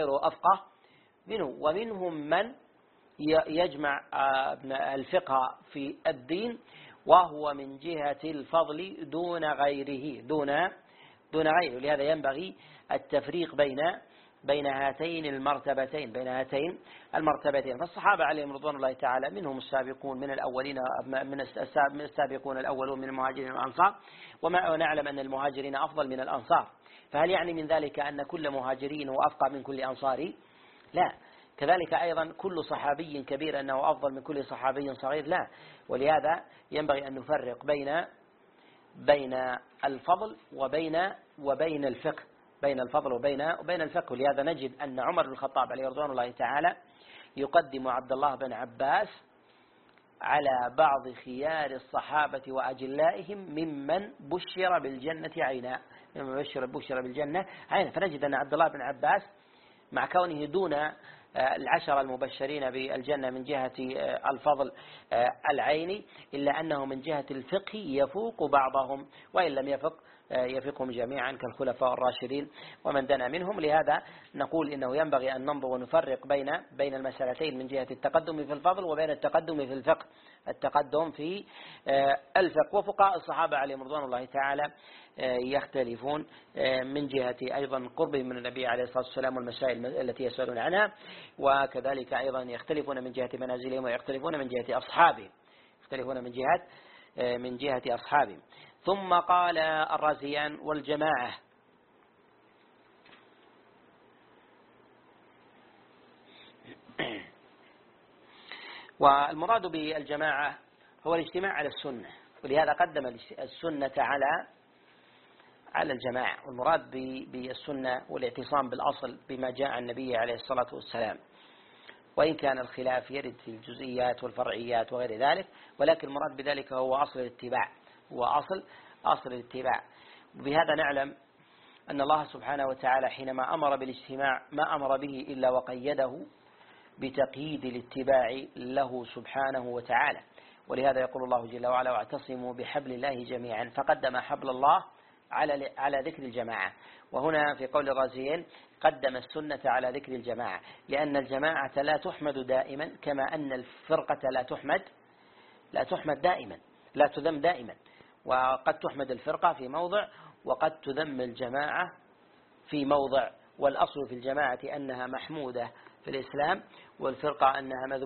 Speaker 1: ومنهم من يجمع الفقه في الدين وهو من جهة الفضل دون غيره. لهذا ينبغي التفريق بين هاتين المرتبتين. فالصحابة عليهم رضوان الله تعالى منهم السابقون من الأولين، من السابقون الأولون من المهاجرين والأنصار، وما نعلم أن المهاجرين أفضل من الأنصار. فهل يعني من ذلك أن كل مهاجرين هو أفقه من كل أنصاري؟ لا. كذلك أيضا كل صحابي كبير أنه أفضل من كل صحابي صغير؟ لا. ولهذا ينبغي أن نفرق بين الفضل وبين الفقه، ولهذا نجد أن عمر بن الخطاب عليه رضوان الله تعالى يقدم عبد الله بن عباس على بعض خيار الصحابة وأجلائهم ممن بشر بالجنة عينا، فنجد أن عبد الله بن عباس مع كونه دون العشر المبشرين بالجنة من جهة الفضل العيني، إلا أنه من جهة الفقه يفوق بعضهم، وإن لم يفقهم جميعا كالخلفاء الراشدين ومن دنا منهم. لهذا نقول إنه ينبغي أن ننظر ونفرق بين المسألتين من جهة التقدم في الفضل وبين التقدم في الفقه. وفقهاء الصحابة عليهم رضوان الله تعالى يختلفون من جهة أيضا قربهم من النبي عليه الصلاة والسلام والمسائل التي يسألون عنها، وكذلك أيضا يختلفون من جهة منازلهم ويختلفون من جهة أصحابهم. ثم قال الرازيان: والجماعة. والمراد بالجماعة هو الاجتماع على السنة، ولهذا قدم السنة على الجماعة. والمراد بالسنة والاعتصام بالأصل بما جاء عن النبي عليه الصلاة والسلام، وإن كان الخلاف يرد في الجزئيات والفرعيات وغير ذلك، ولكن المراد بذلك هو أصل الاتباع. وبهذا نعلم أن الله سبحانه وتعالى حينما أمر بالاجتماع ما أمر به إلا وقيده بتقييد الاتباع له سبحانه وتعالى. ولهذا يقول الله جل وعلا: واعتصموا بحبل الله جميعا، فقدم حبل الله على ذكر الجماعة. وهنا في قول الرازيين قدم السنة على ذكر الجماعة، لأن الجماعة لا تحمد دائما، كما أن الفرقة لا تحمد دائما، لا تذم دائما. وقد تحمد الفرقة في موضع، وقد تذم الجماعة في موضع. والأصل في الجماعة أنها محمودة في الإسلام، والفرقة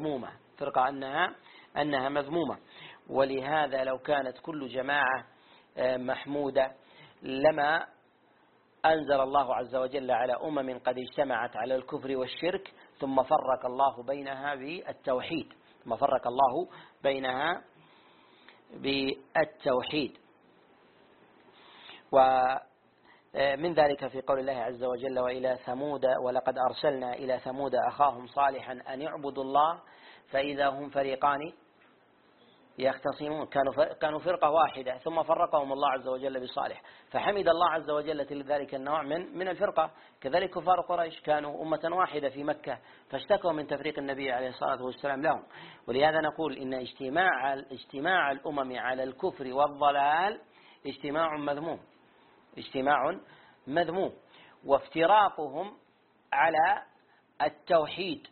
Speaker 1: أنها مذمومة. ولهذا لو كانت كل جماعة محمودة لما أنزل الله عز وجل على أمم قد اجتمعت على الكفر والشرك ثم فرق الله بينها بالتوحيد. ومن ذلك في قول الله عز وجل: وإلى ثمود ولقد أرسلنا إلى ثمود أخاهم صالحا أن اعبدوا الله فإذا هم فريقان يختصمون. كانوا فرقة واحدة ثم فرقهم الله عز وجل بصالح، فحمد الله عز وجل لذلك النوع من الفرقة. كذلك كفار قريش كانوا أمة واحدة في مكة فاشتكوا من تفريق النبي عليه الصلاة والسلام لهم. ولهذا نقول إن اجتماع الأمم على الكفر والضلال اجتماع مذموم، وافتراقهم على التوحيد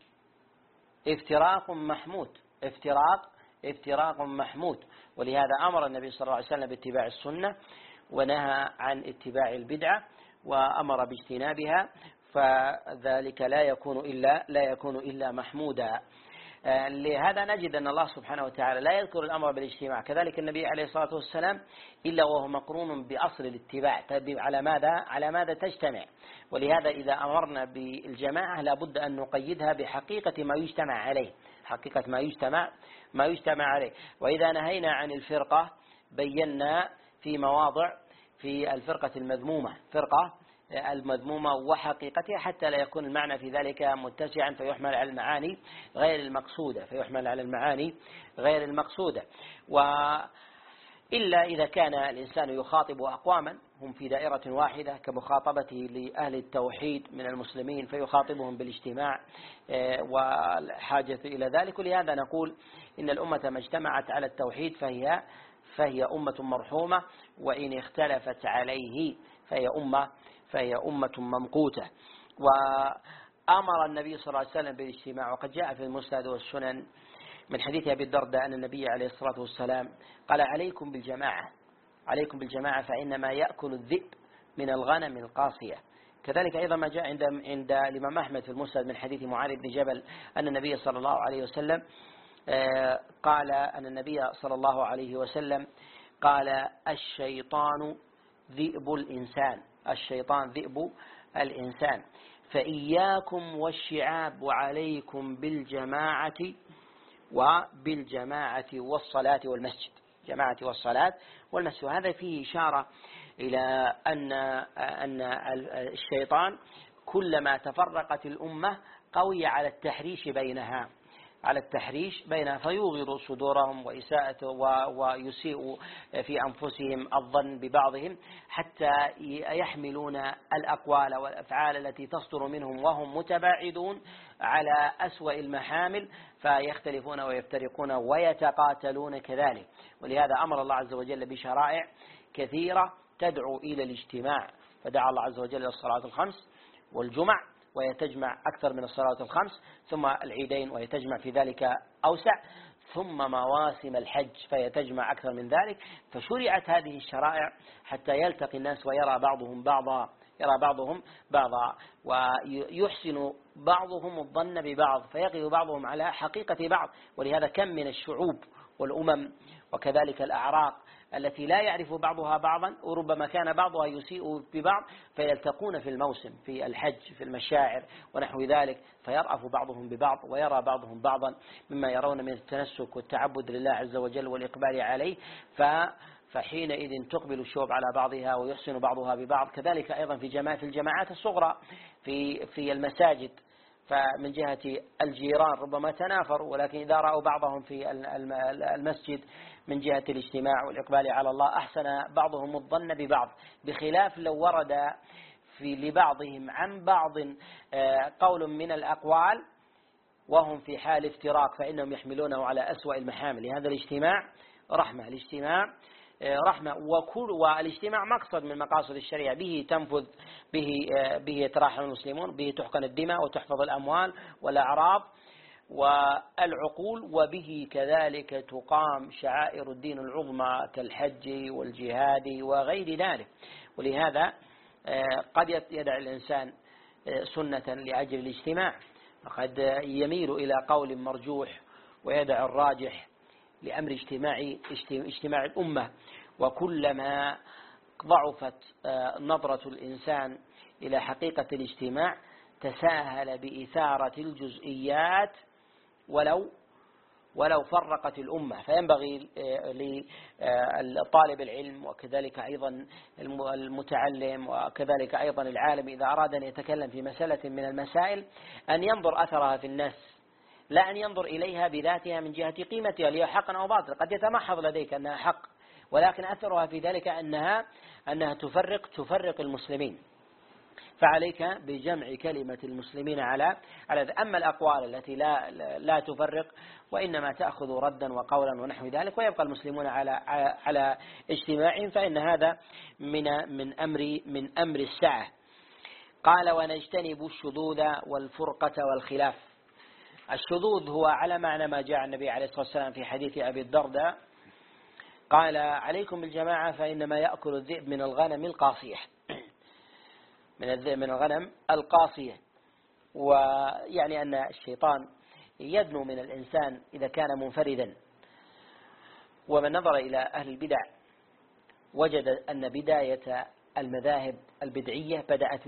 Speaker 1: افتراق محمود. ولهذا أمر النبي صلى الله عليه وسلم باتباع السنة، ونهى عن اتباع البدعة، وأمر باجتنابها، فذلك لا يكون إلا محمودا. لهذا نجد أن الله سبحانه وتعالى لا يذكر الأمر بالاجتماع، كذلك النبي عليه الصلاة والسلام، إلا وهو مقرون بأصل الاتباع. على ماذا تجتمع؟ ولهذا إذا أمرنا بالجماعة لابد أن نقيدها بحقيقة ما يجتمع عليه. وإذا نهينا عن الفرقة بينا في مواضع في الفرقة المذمومة وحقيقتها، حتى لا يكون المعنى في ذلك متسعا فيحمل على المعاني غير المقصودة. وإلا إذا كان الإنسان يخاطب أقواما هم في دائرة واحدة كمخاطبته لأهل التوحيد من المسلمين فيخاطبهم بالاجتماع والحاجة إلى ذلك. ولهذا نقول إن الأمة ما اجتمعت على التوحيد فهي أمة مرحومة، وإن اختلفت عليه فهي أمة ممقوتة. وأمر النبي صلى الله عليه وسلم بالاجتماع، وقد جاء في المسند والسنن من حديث أبي الدرداء أن النبي عليه الصلاة والسلام قال: عليكم بالجماعة فإنما يأكل الذئب من الغنم القاصية. كذلك أيضا ما جاء عند الإمام أحمد في المسند من حديث معاذ بن جبل أن النبي صلى الله عليه وسلم قال: الشيطان ذئب الإنسان فإياكم والشعاب وعليكم بالجماعة والصلاة والمسجد. هذا فيه إشارة إلى أن الشيطان كلما تفرقت الأمة قوي على التحريش بينها فيوغر صدورهم ويسيء في أنفسهم الظن ببعضهم، حتى يحملون الأقوال والأفعال التي تصدر منهم وهم متباعدون على أسوأ المحامل، فيختلفون ويفترقون ويتقاتلون كذلك. ولهذا أمر الله عز وجل بشرائع كثيرة تدعو إلى الاجتماع، فدعا الله عز وجل للصلاة الخمس والجمع وهي تجمع أكثر من الصلاة الخمس، ثم العيدين وهي تجمع في ذلك أوسع، ثم مواسم الحج فهي تجمع أكثر من ذلك. فشرعت هذه الشرائع حتى يلتقي الناس ويرى بعضهم بعضا ويحسن بعضهم الظن ببعض، فيقف بعضهم على حقيقة بعض. ولهذا كم من الشعوب والأمم وكذلك الأعراق التي لا يعرف بعضها بعضا، وربما كان بعضها يسيء ببعض، فيلتقون في الموسم في الحج في المشاعر ونحو ذلك، فيرأف بعضهم ببعض ويرى بعضهم بعضا مما يرون من التنسك والتعبد لله عز وجل والإقبال عليه، فحينئذ تقبل الشعوب على بعضها ويحسن بعضها ببعض. كذلك أيضا في الجماعات الصغرى في المساجد، فمن جهة الجيران ربما تنافروا، ولكن إذا رأوا بعضهم في المسجد من جهة الاجتماع والإقبال على الله أحسن بعضهم الظن ببعض، بخلاف لو ورد لبعضهم عن بعض قول من الأقوال وهم في حال افتراق فإنهم يحملونه على أسوأ المحامل. هذا الاجتماع رحمة، الاجتماع رحمة، والاجتماع مقصد من مقاصد الشريعة، به تنفذ، به يتراحم المسلمون، به تحقن الدماء وتحفظ الأموال والأعراض والعقول، وبه كذلك تقام شعائر الدين العظمى كالحج والجهاد وغير ذلك. ولهذا قد يدع الإنسان سنة لأجل الاجتماع، وقد يميل إلى قول مرجوح ويدع الراجح لأمر اجتماع الأمة. وكلما ضعفت نظرة الإنسان إلى حقيقة الاجتماع تساهل بإثارة الجزئيات ولو فرقت الأمة. فينبغي لطالب العلم وكذلك أيضا المتعلم وكذلك أيضا العالم إذا أراد أن يتكلم في مسألة من المسائل أن ينظر أثرها في الناس، لا أن ينظر إليها بذاتها من جهة قيمتها هي حق أو باطل. قد يتمحض لديك أنها حق، ولكن أثرها في ذلك أنها تفرق المسلمين. فعليك بجمع كلمة المسلمين على أما الأقوال التي لا تفرق وإنما تأخذ ردا وقولا ونحو ذلك ويبقى المسلمون على اجتماعهم، فإن هذا من أمر الساعة. قال: ونجتنب الشذوذ والفرقة والخلاف. الشذوذ هو على معنى ما جاء النبي عليه الصلاة والسلام في حديث أبي الدرداء قال: عليكم بالجماعة فإنما يأكل الذئب من الغنم القاصية، من الغنم القاصية. ويعني أن الشيطان يدنو من الإنسان إذا كان منفردا. ومن نظر إلى أهل البدع وجد أن بداية المذاهب البدعية بدأت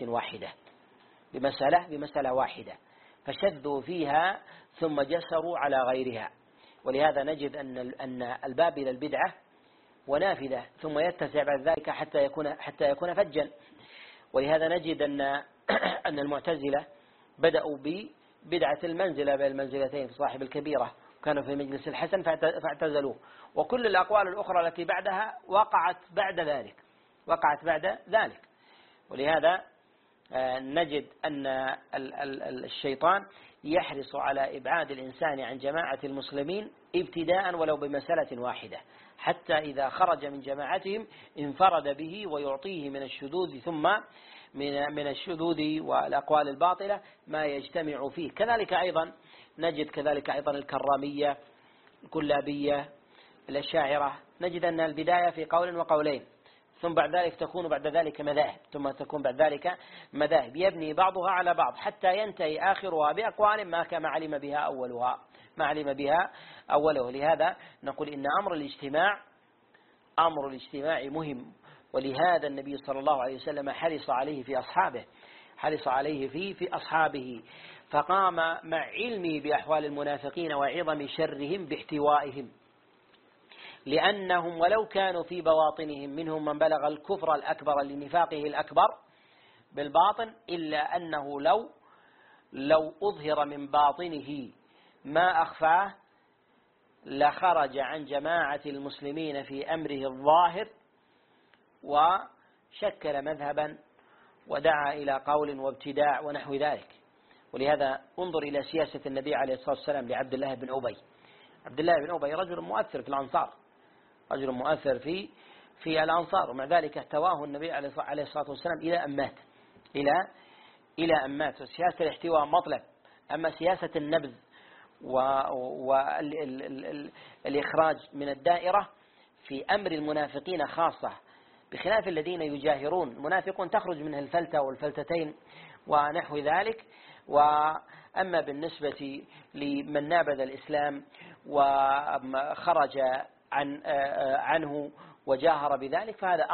Speaker 1: بمسألة واحدة فشذوا فيها ثم جسروا على غيرها. ولهذا نجد أن الباب إلى البدعة ونافذة ثم يتسع بعد ذلك حتى يكون فجا. ولهذا نجد أن المعتزلة بدأوا ببدعة المنزلة بين المنزلتين في صاحب الكبيرة، وكانوا في مجلس الحسن فاعتزلوه. وكل الأقوال الأخرى التي بعدها وقعت بعد ذلك. ولهذا نجد أن الشيطان يحرص على إبعاد الإنسان عن جماعة المسلمين ابتداء ولو بمسألة واحدة، حتى إذا خرج من جماعتهم انفرد به ويعطيه من الشذوذ ثم من الشذوذ والأقوال الباطلة ما يجتمع فيه. كذلك أيضا نجد الكرامية، الكلابية، الأشاعرة، نجد أن البداية في قول وقولين ثم بعد ذلك تكون مذاهب يبني بعضها على بعض حتى ينتهي آخرها بأقوال ما علم بها أوله. لهذا نقول إن أمر الاجتماع مهم، ولهذا النبي صلى الله عليه وسلم حرص عليه في أصحابه، فقام مع علمه بأحوال المنافقين وعظم شرهم باحتوائهم، لأنهم ولو كانوا في بواطنهم منهم من بلغ الكفر الأكبر لنفاقه الأكبر بالباطن، إلا أنه لو أظهر من باطنه ما أخفاه لخرج عن جماعة المسلمين في أمره الظاهر وشكل مذهبا ودعا إلى قول وابتداع ونحو ذلك. ولهذا انظر إلى سياسة النبي عليه الصلاة والسلام لعبد الله بن أبي. عبد الله بن أبي رجل مؤثر في الأنصار، في الأنصار، ومع ذلك احتواه النبي عليه الصلاة والسلام إلى أن مات. سياسة الاحتواء مطلب، أما سياسة النبذ والإخراج من الدائرة في أمر المنافقين خاصة، بخلاف الذين يجاهرون. المنافقون تخرج منه الفلتة والفلتتين ونحو ذلك. وأما بالنسبة لمن نابذ الإسلام وخرج عنه وجاهر بذلك فهذا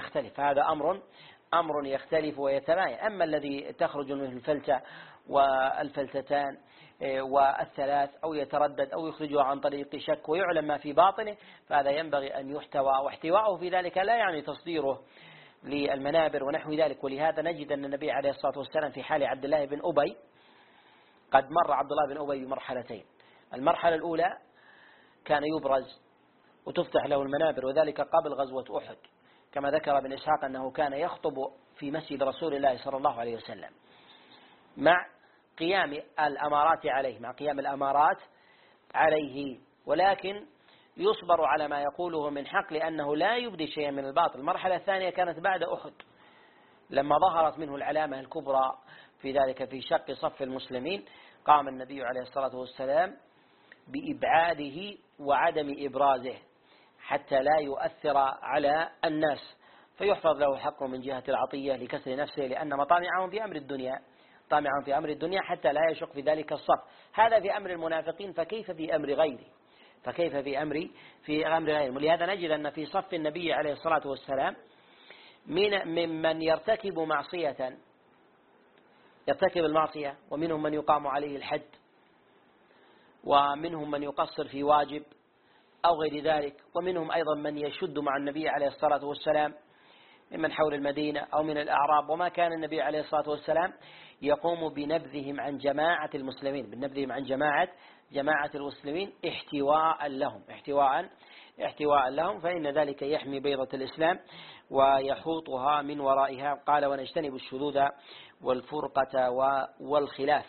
Speaker 1: أمر يختلف ويتباين. أما الذي تخرج منه الفلتة والفلتتان والثلاث أو يتردد أو يخرجها عن طريق شك ويعلم ما في باطنه، فهذا ينبغي أن يحتوى، واحتواءه في ذلك لا يعني تصديره للمنابر ونحو ذلك. ولهذا نجد أن النبي عليه الصلاة والسلام في حال عبد الله بن أبي قد مر عبد الله بن أبي بمرحلتين. المرحلة الأولى كان يبرز وتفتح له المنابر، وذلك قبل غزوة أحد، كما ذكر ابن إسحاق أنه كان يخطب في مسجد رسول الله صلى الله عليه وسلم مع قيام الأمارات عليه، مع قيام الأمارات عليه، ولكن يصبر على ما يقوله من حق لأنه لا يبدي شيئا من الباطل. المرحلة الثانية كانت بعد أحد لما ظهرت منه العلامة الكبرى في ذلك في شق صف المسلمين، قام النبي عليه الصلاة والسلام بإبعاده وعدم إبرازه حتى لا يؤثر على الناس، فيحفظ له حقه من جهة العطية لكسر نفسه، لأن مطامعهم في أمر الدنيا، طامعهم في أمر الدنيا حتى لا يشق في ذلك الصف. هذا في أمر المنافقين، فكيف في أمر غيره؟ فكيف في أمر غيره؟ ولهذا نجد أن في صف النبي عليه الصلاة والسلام ممن يرتكب المعصية، ومنهم من يقام عليه الحد، ومنهم من يقصر في واجب أو غير ذلك، ومنهم أيضا من يشد مع النبي عليه الصلاة والسلام ممن حول المدينة أو من الأعراب، وما كان النبي عليه الصلاة والسلام يقوم بنبذهم عن جماعة المسلمين، جماعة المسلمين احتواء لهم، فإن ذلك يحمي بيضة الإسلام ويحوطها من ورائها. قال: ونجتنب الشذوذ والفرقة والخلاف.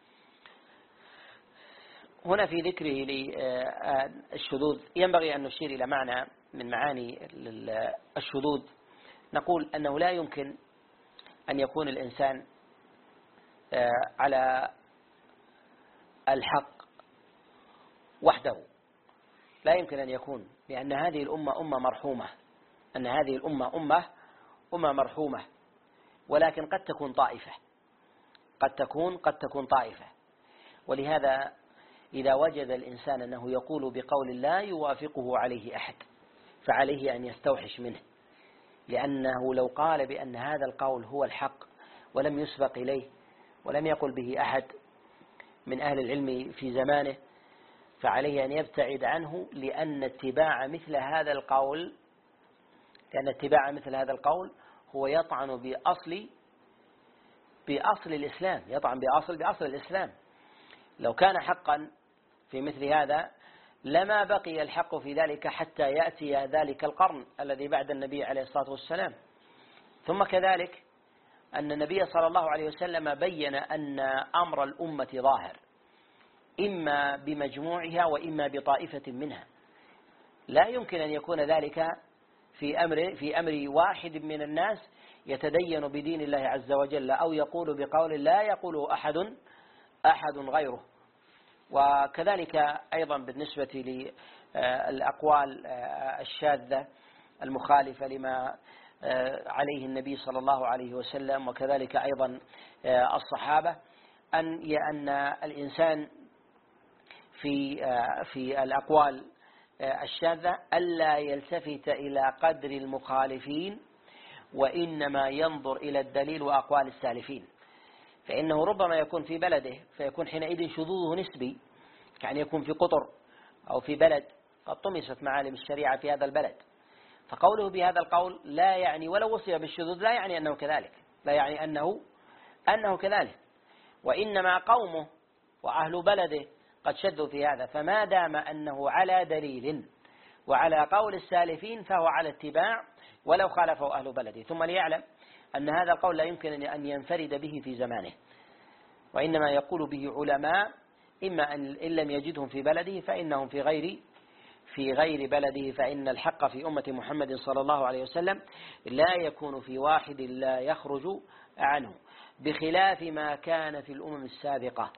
Speaker 1: هنا في ذكره للشذوذ ينبغي أن نشير إلى معنى من معاني الشذوذ. نقول أنه لا يمكن أن يكون الإنسان على الحق وحده، لا يمكن أن يكون، لأن هذه الأمة أمة مرحومة، ولكن قد تكون طائفة. ولهذا إذا وجد الإنسان أنه يقول بقول لا يوافقه عليه أحد فعليه أن يستوحش منه، لأنه لو قال بأن هذا القول هو الحق ولم يسبق إليه ولم يقل به أحد من أهل العلم في زمانه فعليه أن يبتعد عنه، لأن اتباع مثل هذا القول هو يطعن بأصل الإسلام، بأصل الإسلام. لو كان حقا في مثل هذا لما بقي الحق في ذلك حتى يأتي ذلك القرن الذي بعد النبي عليه الصلاة والسلام. ثم كذلك أن النبي صلى الله عليه وسلم بين أن أمر الأمة ظاهر، إما بمجموعها وإما بطائفة منها. لا يمكن أن يكون ذلك في أمر واحد من الناس يتدين بدين الله عز وجل أو يقول بقول لا يقوله أحد غيره. وكذلك أيضا بالنسبة للأقوال الشاذة المخالفة لما عليه النبي صلى الله عليه وسلم، وكذلك أيضا الصحابة، أن الإنسان في الأقوال الشاذة ألا يلتفت إلى قدر المخالفين، وإنما ينظر إلى الدليل وأقوال السالفين، فإنه ربما يكون في بلده فيكون حينئذ شذوذه نسبي، يعني يكون في قطر أو في بلد قد طمست معالم الشريعة في هذا البلد، فقوله بهذا القول لا يعني، ولو وصف بالشذوذ لا يعني أنه كذلك، لا يعني أنه كذلك، وإنما قومه وأهل بلده قد شذوا في هذا، فما دام أنه على دليل وعلى قول السالفين فهو على اتباع ولو خالفه أهل بلده. ثم ليعلم أن هذا القول لا يمكن أن ينفرد به في زمانه، وإنما يقول به علماء، إما أن إن لم يجدهم في بلده فإنهم في غير بلده، فإن الحق في أمة محمد صلى الله عليه وسلم لا يكون في واحد لا يخرج عنه، بخلاف ما كان في الأمم السابقة،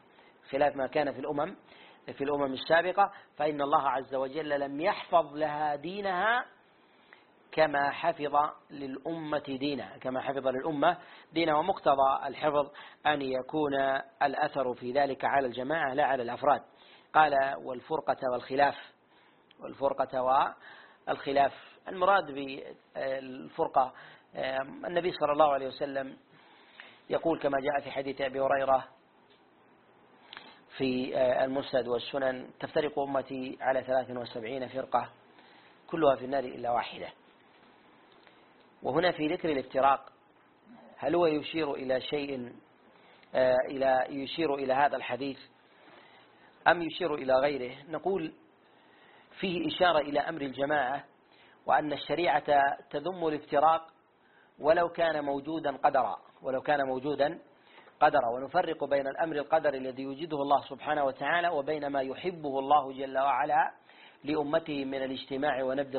Speaker 1: في الأمم السابقة، فإن الله عز وجل لم يحفظ لها دينها كما حفظ للأمة دينها، ومقتضى الحفظ أن يكون الأثر في ذلك على الجماعة لا على الأفراد. قال: والفرقة والخلاف. المراد بالفرقة النبي صلى الله عليه وسلم يقول كما جاء في حديث أبي هريرة في المسند والسنن: تفترق أمتي على 73 فرقة كلها في النار إلا واحدة. وهنا في ذكر الافتراق هل هو يشير إلى شيء يشير إلى هذا الحديث أم يشير إلى غيره؟ نقول فيه إشارة إلى أمر الجماعة، وأن الشريعة تذم الافتراق ولو كان موجودا قدرا، ونفرق بين الأمر القدري الذي يوجده الله سبحانه وتعالى وبين ما يحبه الله جل وعلا لأمته من الاجتماع ونبذ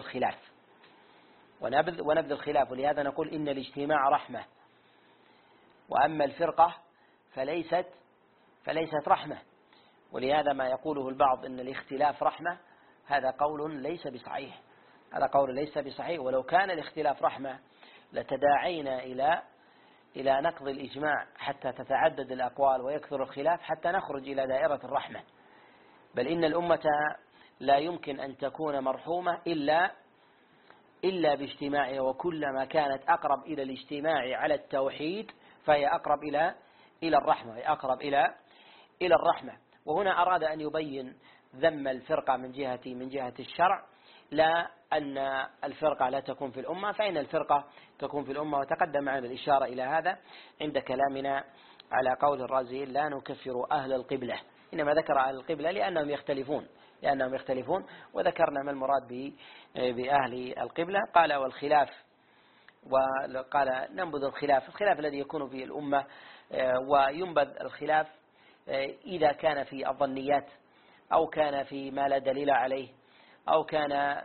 Speaker 1: الخلاف. ولهذا نقول إن الاجتماع رحمة، وأما الفرقة فليست رحمة. ولهذا ما يقوله البعض إن الاختلاف رحمة، هذا قول ليس بصحيح. ولو كان الاختلاف رحمة لتداعينا إلى نقض الإجماع حتى تتعدد الأقوال ويكثر الخلاف حتى نخرج إلى دائرة الرحمة. بل إن الأمة لا يمكن أن تكون مرحومة إلا باجتماعها، وكلما كانت أقرب إلى الاجتماع على التوحيد فهي أقرب إلى الرحمة. وهنا أراد أن يبين ذم الفرقة من جهة الشرع، لا أن الفرقة لا تكون في الأمة، فإن الفرقة تكون في الأمة. وتقدم معنا الإشارة إلى هذا عند كلامنا على قول الرازي لا نكفر أهل القبلة، إنما ذكر أهل القبلة لأنهم يختلفون، وذكرنا ما المراد بأهل القبلة. قال والخلاف، وقال ننبذ الخلاف الذي يكون في الأمة، وينبذ الخلاف إذا كان في الظنيات، أو كان في ما لا دليل عليه، أو كان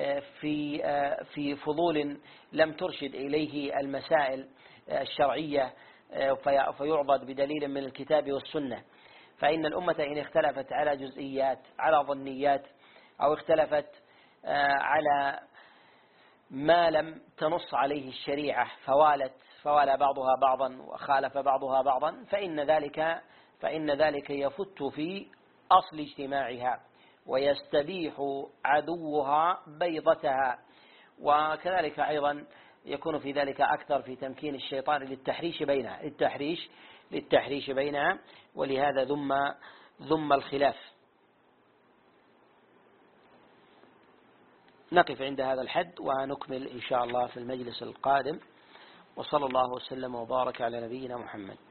Speaker 1: في فضول لم ترشد إليه المسائل الشرعية فيعضد بدليل من الكتاب والسنة. فإن الأمة إن اختلفت على جزئيات، على ظنيات، أو اختلفت على ما لم تنص عليه الشريعة فوالى بعضها بعضا وخالف بعضها بعضا، فإن ذلك يفت في أصل اجتماعها ويستبيح عدوها بيضتها. وكذلك أيضا يكون في ذلك أكثر في تمكين الشيطان للتحريش بينها، ولهذا ذم الخلاف. نقف عند هذا الحد ونكمل إن شاء الله في المجلس القادم، وصلى الله وسلم وبارك على نبينا محمد.